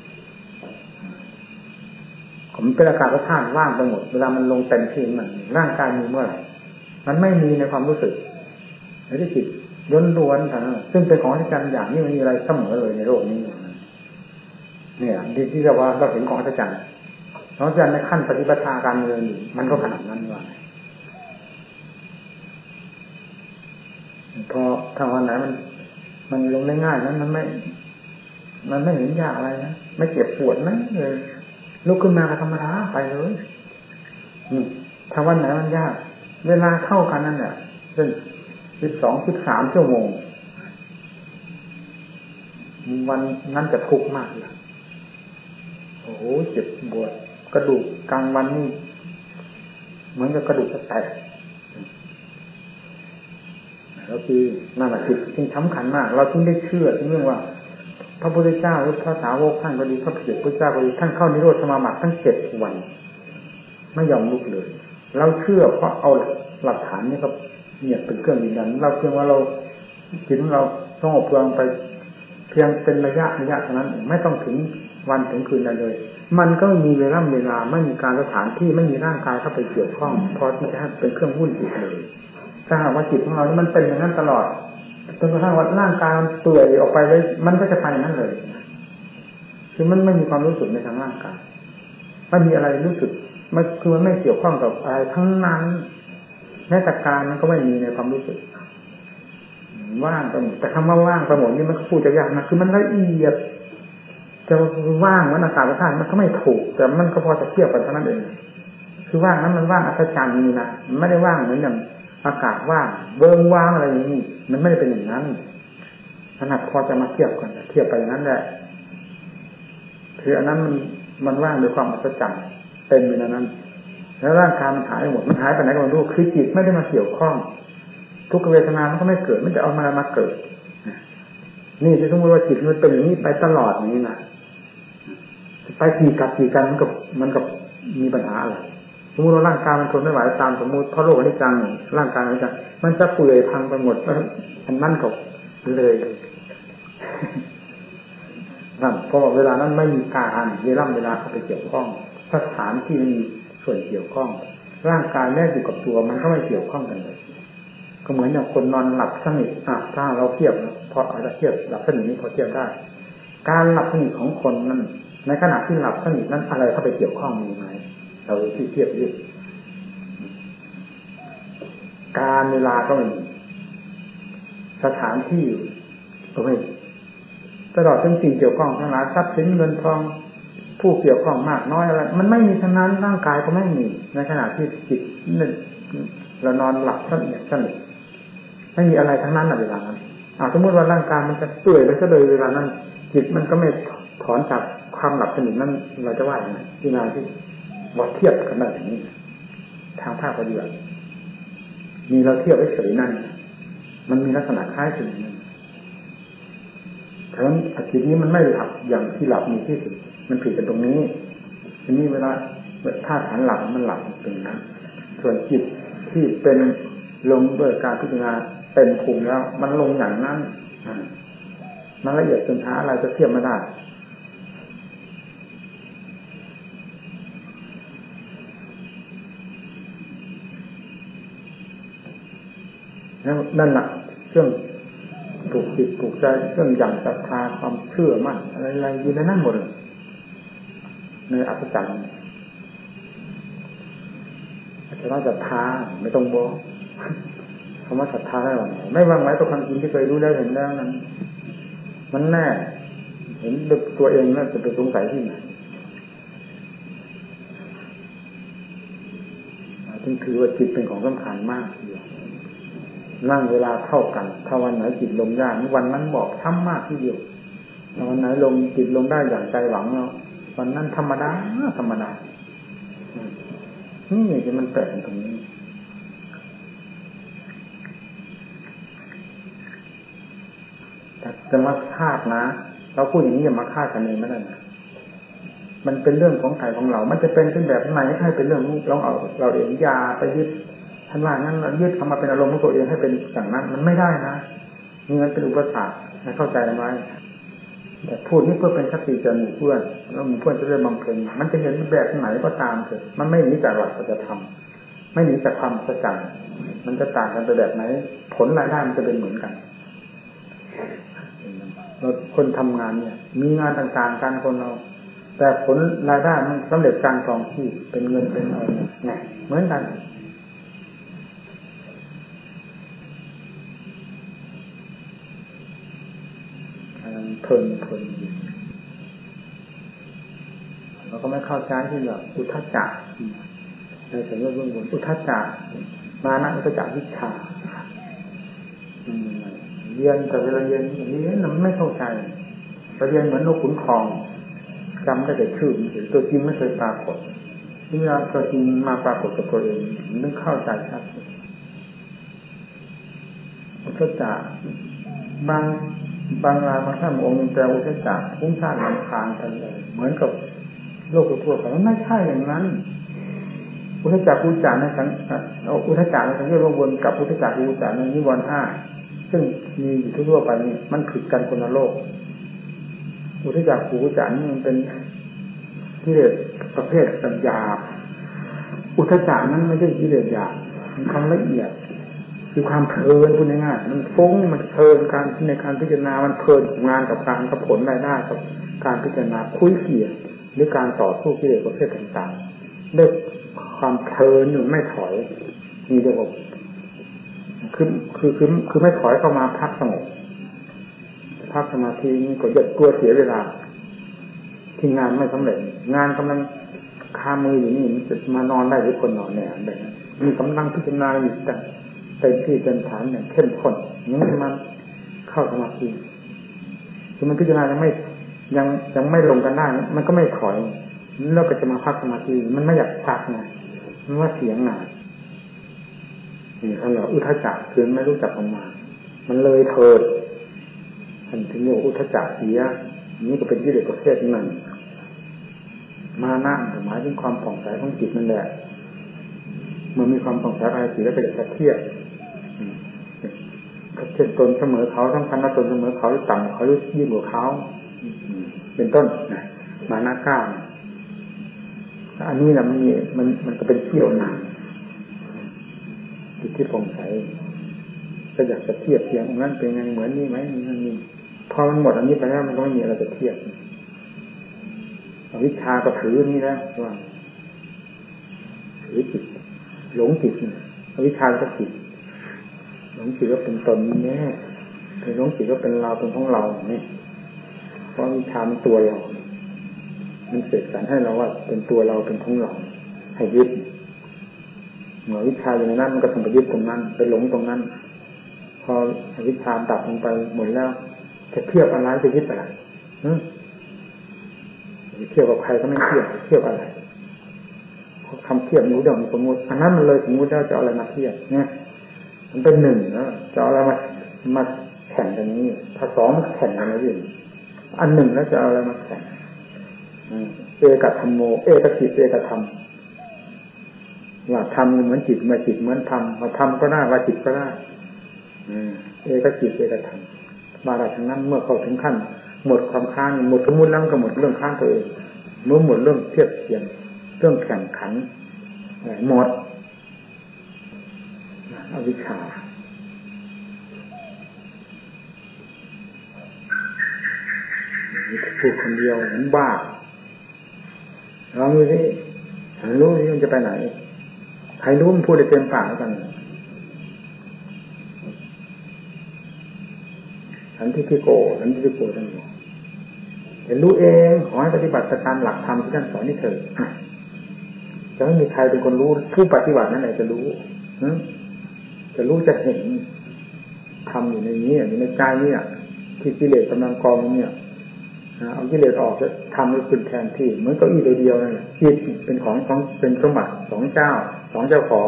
ผมเป็นอากาศธาตุว่างไปหมดเวลามันลงเต็มที่มันร่างกายมีเมื่อไหร่มันไม่มีในความรู้สึกในที่จิตล้วนๆทั้งนั้นซึ่งเป็นของอัศจรรย์อย่างนี้ไม่มีอะไรเสมอเลยในโลกนี้เนี่ยที่เรียกว่าเราเห็นของอัศจรรย์นอกจากในขั้นปฏิบัติการเงินมันก็ขนาดนั้นว่าพอถ้าวันไหนมันลงได้ง่ายนั้นมันไม่เห็นยากอะไรนะไม่เจ็บปวดนะเลยลุกขึ้นมาก็ธรรมดาไปเลยถ้าวันไหนมันยากเวลาเท่ากันนั่นแหละเช่น12-13 ชั่วโมงวันนั้นจะทุกข์มากเลยโอ้โหเจ็บปวดกระดูกกลางวันนี่เหมือนกับกระดูกจะแตกแล้วคือนั่นแหละคือสิ่งสำคัญมากเราจึงได้เชื่อเรื่องว่าพระพุทธเจ้าหรือพระสาวกท่านก็ดีพระเจ้าพุทธเจ้าก็ดีท่านเข้านิโรธสมาบัติทั้ง7 วันไม่ยอมลุกเลยเราเชื่อเพราะเอาหลักฐานนี้ก็เนี่ยเป็นเครื่องยืนยันเราเพียงว่าเราจิตของเราต้องอบรมไปเพียงเป็นระยะเท่านั้นไม่ต้องถึงวันถึงคืนใดเลยมันก็มีเวลาไม่มีการสถานที่ไม่มีร่างกายเข้าไปเกี่ยวข้องพอที่จะให้เป็นเครื่องวุ่นจิตเลยถ้าหากว่าจิตของเรามันเป็นอย่างนั้นตลอดจนกระทั่งว่าร่างกายมันเปื่อยออกไปเลยมันก็จะไปอย่างนั้นเลยคือมันไม่มีความรู้สึกในทางร่างกายไม่มีอะไรรู้สึกมันคือมันไม่เกี่ยวข้องกับอะไรทั้งนั้นแม้แต่การมันก็ไม่มีในความรู้สึกว่างไปหมดแต่คำว่าว่างไปหมดนี่มันพูดจะยากนะคือมันละเอียดจะว่างเหมือนอากาศธาตุมันก็ไม่ถูกแต่มันก็พอจะเทียบกันเท่านั้นเองคือว่างนั้นมันว่างอัศจรรย์นี่นะไม่ได้ว่างเหมือนอย่างอากาศว่างเบิ้งว่างอะไรอย่างนี้มันไม่ได้เป็นอย่างนั้นขนาดพอจะมาเทียบกันเทียบไปอย่างนั้นแหละคืออันนั้นมันว่างด้วยความอัศจรรย์เต็มอยู่ในนั้นแล้วร่างกายมันหายหมดมันหายไปไหนก็ไม่รู้คือจิตไม่ได้มาเกี่ยวข้องทุกเวทนามันก็ไม่เกิดไม่จะเอามาเกิดนี่จะต้องว่าจิตมันเป็นอย่างนี้ไปตลอดนี้นะไปกี่กันมันกับมีปัญหาอะไรสมมติว่าร่างกายมันทนไม่ไหวตามสมมติเพราะโรคอนิจจังร่างกายอนิจจังมันจะเปื่อยพังไปหมดอันนั้นก็เลยนั่นเพราะเวลานั้นไม่มีการเวลาเข้าไปเกี่ยวข้องสถานที่มีส่วนเกี่ยวข้องร่างกายแม้อยู่กับตัวมันก็ไม่เกี่ยวข้องกันเลยก็เหมือนอย่างคนนอนหลับสนิทถ้าเราเทียบพออาจจะเทียบหลับสนิทนี้พอเทียบได้การหลับสนิทของคนนั้นในขณะที่หลับสนิทนั้นอะไรเข้าไปเกี่ยวข้องมีไหมเราที่เทียบด้วยการเวลาก็ไม่มีสถานที่ก็ไม่ตลอดทั้งสิ่งเกี่ยวข้องทั้งหลายทรัพย์สินเงินทองผู้เกี่ยวข้องมากน้อยอะไรมันไม่มีทั้งนั้นร่างกายก็ไม่มีในขณะที่จิตเรานอนหลับสนิทไม่มีอะไรทั้งนั้นในเวลานั้นสมมติว่าร่างกายมันจะเปื่อยไปซะเลยเวลานั้นจิตมันก็ไม่ถอนจากความหลับสนิทนั้นเราจะว่าอย่างไรที่นาที่บอกเทียบกันได้อย่างนี้ทางภาคปฏิบัติมีเราเทียบเฉยนั่นมันมีลักษณะคล้ายกันนั้นเพราะฉะนั้นจิตนี้มันไม่หลับอย่างที่หลับมีที่สุดมันผิดกันตรงนี้ทีนี้เวลาถ้าฐานหลับมันหลับเป็นนั้นส่วนจิตที่เป็นลงด้วยการพิจารณาเต็มภูมิแล้วมันลงอย่างนั้นมันละเอียดจนหาอะไรจะเทียบไม่ได้นั่นแหละเครื่องปลูกจิตปลูกใจเครื่องอย่างศรัทธาความเชื่อมั่นอะไรๆอยู่ในนั้นหมดเลยในอัศจรรย์แต่ว่าศรัทธาไม่ต้องบอกคำว่าศรัทธาได้หรือไม่วางไว้ต่อความจริงที่เคยรู้แล้วเห็นแล้วนั้นมันแน่เห็นตัวเองน่าจะไปสงสัยที่ไหนจึงคือว่าจิตเป็นของสำคัญมากนั่งเวลาเท่ากันถ้าวันไหนจิตลงยากวันนั้นบอกทำมากทีเดียววันไหนลงจิตลงได้อย่างใจหวังแล้ววันนั้นธรรมดานี่ที่มันแปลกตรงนี้จะมาคาดนะเราพูดอย่างนี้อย่ามาคาดกันเองไม่ได้นะมันเป็นเรื่องของใครของเรามันจะเป็นแบบไหนให้เป็นเรื่องเราเองอย่าไปยึดท่านว่างั้นเรายึดเอามาเป็นอารมณ์ของตัวเองให้เป็นอย่างนั้นมันไม่ได้นะนี่มันเป็นอุปสรรคให้เข้าใจไว้แต่พูดนี่เพื่อเป็นสติแก่หมู่เพื่อนแล้วหมู่เพื่อนจะได้บำเพ็ญมันจะเห็นแบบไหนก็ตามเถอะมันไม่หนีจากหลักสัจธรรมไม่หนีจากความสัจจ์มันจะต่างกันไปแบบไหนผลรายได้มันจะเป็นเหมือนกันเราคนทำงานเนี่ยมีงานต่างๆกันคนเราแต่ผลรายได้มันสำเร็จการครองที่เป็นเงินเป็นอะไรเนี่ยเหมือนกันเพลินเราก็ไม่เข้าใจที่แบบอุทธัจจะในสำนวนเบื้องบนอุทธัจจะมานะอุทธัจจะวิชชาเรียนแต่เวลาเรียนอย่างนี้มันไม่เข้าใจไปเรียนเหมือนนกขุนทองจำได้แต่ชื่อตัวจริงไม่เคยปรากฏที่เวลาตัวจริงมาปรากฏกับตัวเองมันเข้าใจชัดอุทธัจจะบางรายบางท่านองค์แต่อุทธัจจะพุ่งชาติลำคาญกันเลยเหมือนกับโลกทั่วไปมันไม่ใช่อย่างนั้นอุทธัจจะกุจจาในสังอุทธัจจะในสังเกตวนกับอุทธัจจะกุจจาในนิวรณ์5ซึ่งมีอยู่ทั่วไปนี่มันผิดกันคนละโลกอุทธัจจะกุจจานี่มันเป็นกิเลสประเภทสัญญาอุทธัจจะนั้นไม่ใช่กิเลสหยาบมันความละเอียดคือความเพลินพูดง่ายๆมันฟุ้งมันเพลินการในการพิจารณามันเพลินงานกับการกับผลรายได้กับการพิจารณาคุยเกี่ยหรือการต่อสู้กิเลสประเภทต่างๆด้วยความเพลินอยู่ไม่ถอยมีเดียวคือไม่ถอยเข้ามาพักสงบพักสมาธินี่ก็จะกลัวเสียเวลาที่งานไม่สำเร็จงานกำลังคามืออยู่นี่มันจะมานอนได้หรือคนนอนเนี่ยแบบนี้มีกำลังพิจารณาอยู่แต่เต็มที่เต็มฐานอย่างเข้มข้นยังมันเข้าสมาธิคือมันพิจารณายังไม่ลงกันได้มันก็ไม่ถอยแล้วก็จะมาพักสมาธิมันไม่อยากพักไงมันว่าเสียงหนานี่เขาเรียกอุทธัจจะคือไม่รู้จักประมาณมันเลยเถิดถึงเรียกอุทธัจจะเสียนี่ก็เป็นกิเลสประเภทหนึ่งมานะหมายถึงความผ่องใสของจิตนั่นแหละเมื่อมีความผ่องใสอะไรสิแล้วก็จะเทียบเช่นตนเสมอเขาสำคัญว่าตนเสมอเขาต่ำเขายิ่งกว่าเขาเป็นต้นมานะก้าวอันนี้นะมันก็เป็นเที่ยวหนาจิตที่ผ่องใสก็อยากจะเทียบเทียงนั้นเป็นไงเหมือนนี่ไหมนี่พอมันหมดอันนี้ไปแล้วมันก็ไม่มีอะไรจะเทียบวิชาก็ถือนี่แล้วว่าถือจิตหลงจิตวิชาก็จิตหลงจิตก็เป็นตนนี่คือหลงจิตก็เป็นเราเป็นของเราเนี่ยเพราะวิชามันตัวเรามันเสกสรรให้เราว่าเป็นตัวเราเป็นของเราให้ยึดเมื่อวิชาอย่างนั้นมันก็ทำไปยึดตรงนั้นไปหลงตรงนั้นพอวิชาดับลงไปหมดแล้วจะเทียบอะไรจะยึดอะไรเทียบกับใครก็ไม่เทียบอะไรคำเทียบนู้เดี๋ยวมันสมมติอันนั้นมันเลยสมมติแล้วจะเอาอะไรมาเทียบเนี่ยมันเป็นหนึ่งนะจะเอาอะไรมาแข่งกันนี้ถ้าสองมันแข่งกันแล้วยิ่งอันหนึ่งแล้วจะเอาอะไรมาแข่งเอกธรรมโมเอกจิตเอกธรรมว่าธรรมเหมือนจิตมาจิตเหมือนธรรมว่าธรรมก็ได้ว่าจิตก็ได้เอกจิตเอกธรรมมาได้ทั้งนั้นเมื่อเข้าถึงขั้นหมดความค้างหมดสมมุติแล้วก็หมดเรื่องค้างตัวเองเมื่อหมดเรื่องเทียบเทียงเรื่องแข่งขันหมดอวิชชาพูดคนเดียวเหมือนบ้าลองดูสิรู้ที่มันจะไปไหนใครรู้มันพูดได้เต็มปากแล้วกันฉันที่โกท่านบอกแต่รู้เองขอให้ปฏิบัติตามหลักธรรมที่ท่านสอนนี่เถิดจะไม่มีใครเป็นคนรู้ผู้ปฏิบัตินั่นแหละจะรู้จะรู้จะเห็นทำอยู่ในนี้อยู่ในใจนี่ที่กิเลสกำลังกองเนี่ยเอากิเลสออกจะทำให้ขึ้นแทนที่เหมือนเก้าอี้เดียวนั่นแหละจิตเป็นของเป็นสมบัติสองเจ้าของ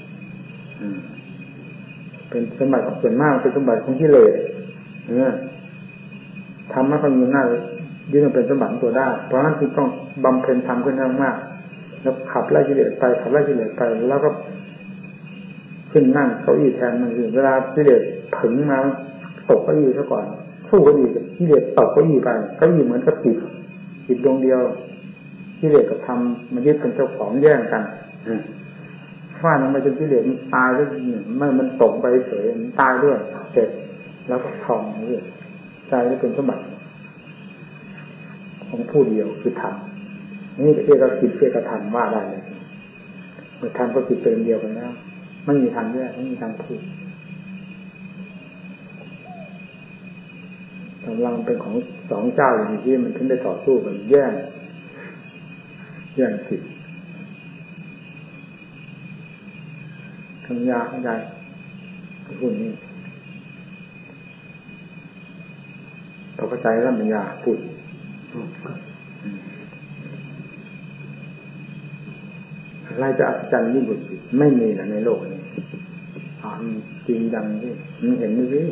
เป็นสมบัติของส่วนมากเป็นสมบัติของกิเลสทำมาก็มีหน้ายึดมันเป็นสมบัติตัวได้เพราะฉะนั้นจึงต้องบำเพ็ญทำขึ้นมากๆแล้วขับไล่กิเลสไปแล้วก็ขึ้นนั่งเก้าอี้แทนมันคือเวลากิเลสถึงมาตกเก้าอี้ซะก่อนสู้เก้าอี้กิเลสตกเก้าอี้ไปเก้าอี้เหมือนกับจิตดวงเดียวกิเลสกับธรรมมันยึดเป็นเจ้าของแย่งกันฟาดลงไปจนกิเลสมันตายด้วยมันตกไปเฉยมันตายด้วยเสร็จแล้วก็ทองนี่ใจนี่เป็นสมบัติของผู้เดียวคือธรรมนี่เอกกิจเอกธรรมว่าได้เลยเมื่อธรรมก็จิตเป็นเดียวกันแล้วไม่มีทางแยกไม่มีทางพูดกำลังเป็นของสองเจ้าอย่างที่มันถึงได้ต่อสู้กันแย่งสิทธิ์ทำยาเข้าใจพูดนี้พอเข้าใจแล้วมันยาพูดอะไรจะอัศจรรย์ยิ่งกว่าจิตไม่มีนะในโลกนี้จริงดังที่มันเห็นไหมพี่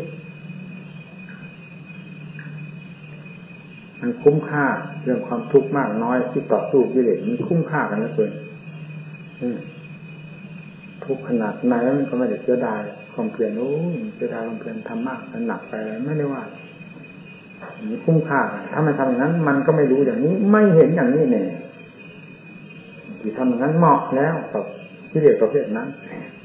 มันคุ้มค่าเรื่องความทุกข์มากน้อยที่ต่อสู้กิเลสมันคุ้มค่ากันเหลือเกินทุกขนาดไหนมันก็ไม่ได้เสียดายความเพียรเสียดายความเพียรทำมากหนักไปไม่ได้ว่ามันคุ้มค่าถ้ามันทำอย่างนั้นมันก็ไม่รู้อย่างนี้ไม่เห็นอย่างนี้เนี่ยที่ทำอย่างนั้นเหมาะแล้วกับกิเลสประเภทนั้น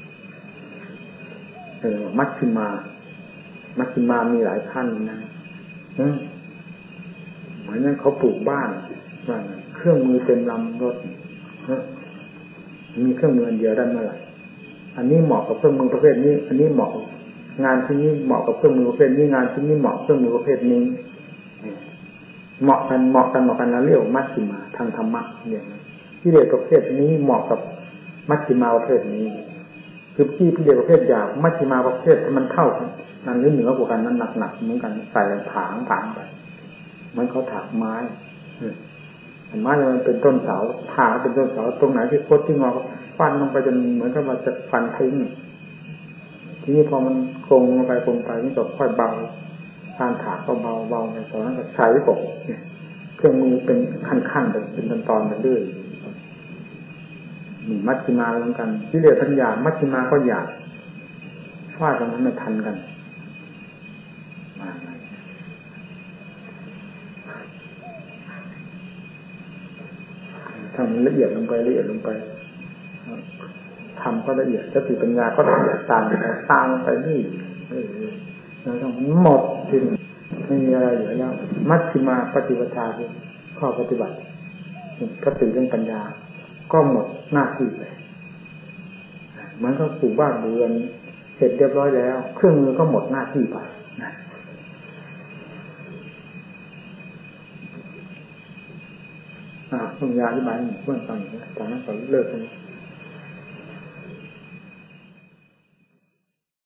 มัชฌิมามีหลายขั้นนะเหมือนนั้นเขาปลูกบ้านเครื่องมือเต็มลำรถมีเครื่องมือเดียวได้เมื่อไหร่อันนี้เหมาะกับเครื่องมือประเภทนี้อันนี้เหมาะงานที่นี้เหมาะกับเครื่องมือประเภทนี้งานที่นี้เหมาะเครื่องมือประเภทนี้เหมาะกันแล้วเรียกมัชฌิมาทางธรรมะเนี่ยกิเลสประเภทนี้เหมาะกับมัชฌิมาประเภทนี้คือกิเลสประเภทหยาบมัชฌิมาประเภทที่มันเท่ากันนั่นเหนือกว่ากันนั้นหนักเหมือนกันใส่ถางไปมันเขาถากไม้มันเป็นต้นเสาถากเป็นต้นเสาตรงไหนที่โคตรที่งอฟันลงไปจนเหมือนกับว่าจะฟันทิ้งทีนี้พอมันโกงลงไปนี่ก็ค่อยเบาการถากก็เบาไปตอนนั้นก็ใช้กบเครื่องมือเป็นขั้นเป็นตอนไปเรื่อยมัชฌิมาเหมือนกันกิเลสทันหยาบมัชฌิมาก็หยาบฟาดกันไม่ทันกันทำละเอียดลงไปทำก็ละเอียดสติปัญญาก็ละเอียดตามไปนี่เราต้องหมดจริงไม่มีอะไรเหลือแล้วมัชฌิมาปฏิปทาคือข้อปฏิบัติสติเรื่องปัญญาก็หมดหน้าที่เลยเหมือนกับปลูกบ้านเรือนเสร็จเรียบร้อยแล้วเครื่องมือก็หมดหน้าที่ไปปัญญาอธิบายเพื่อนฟังจากนั้นก็เลิกกัน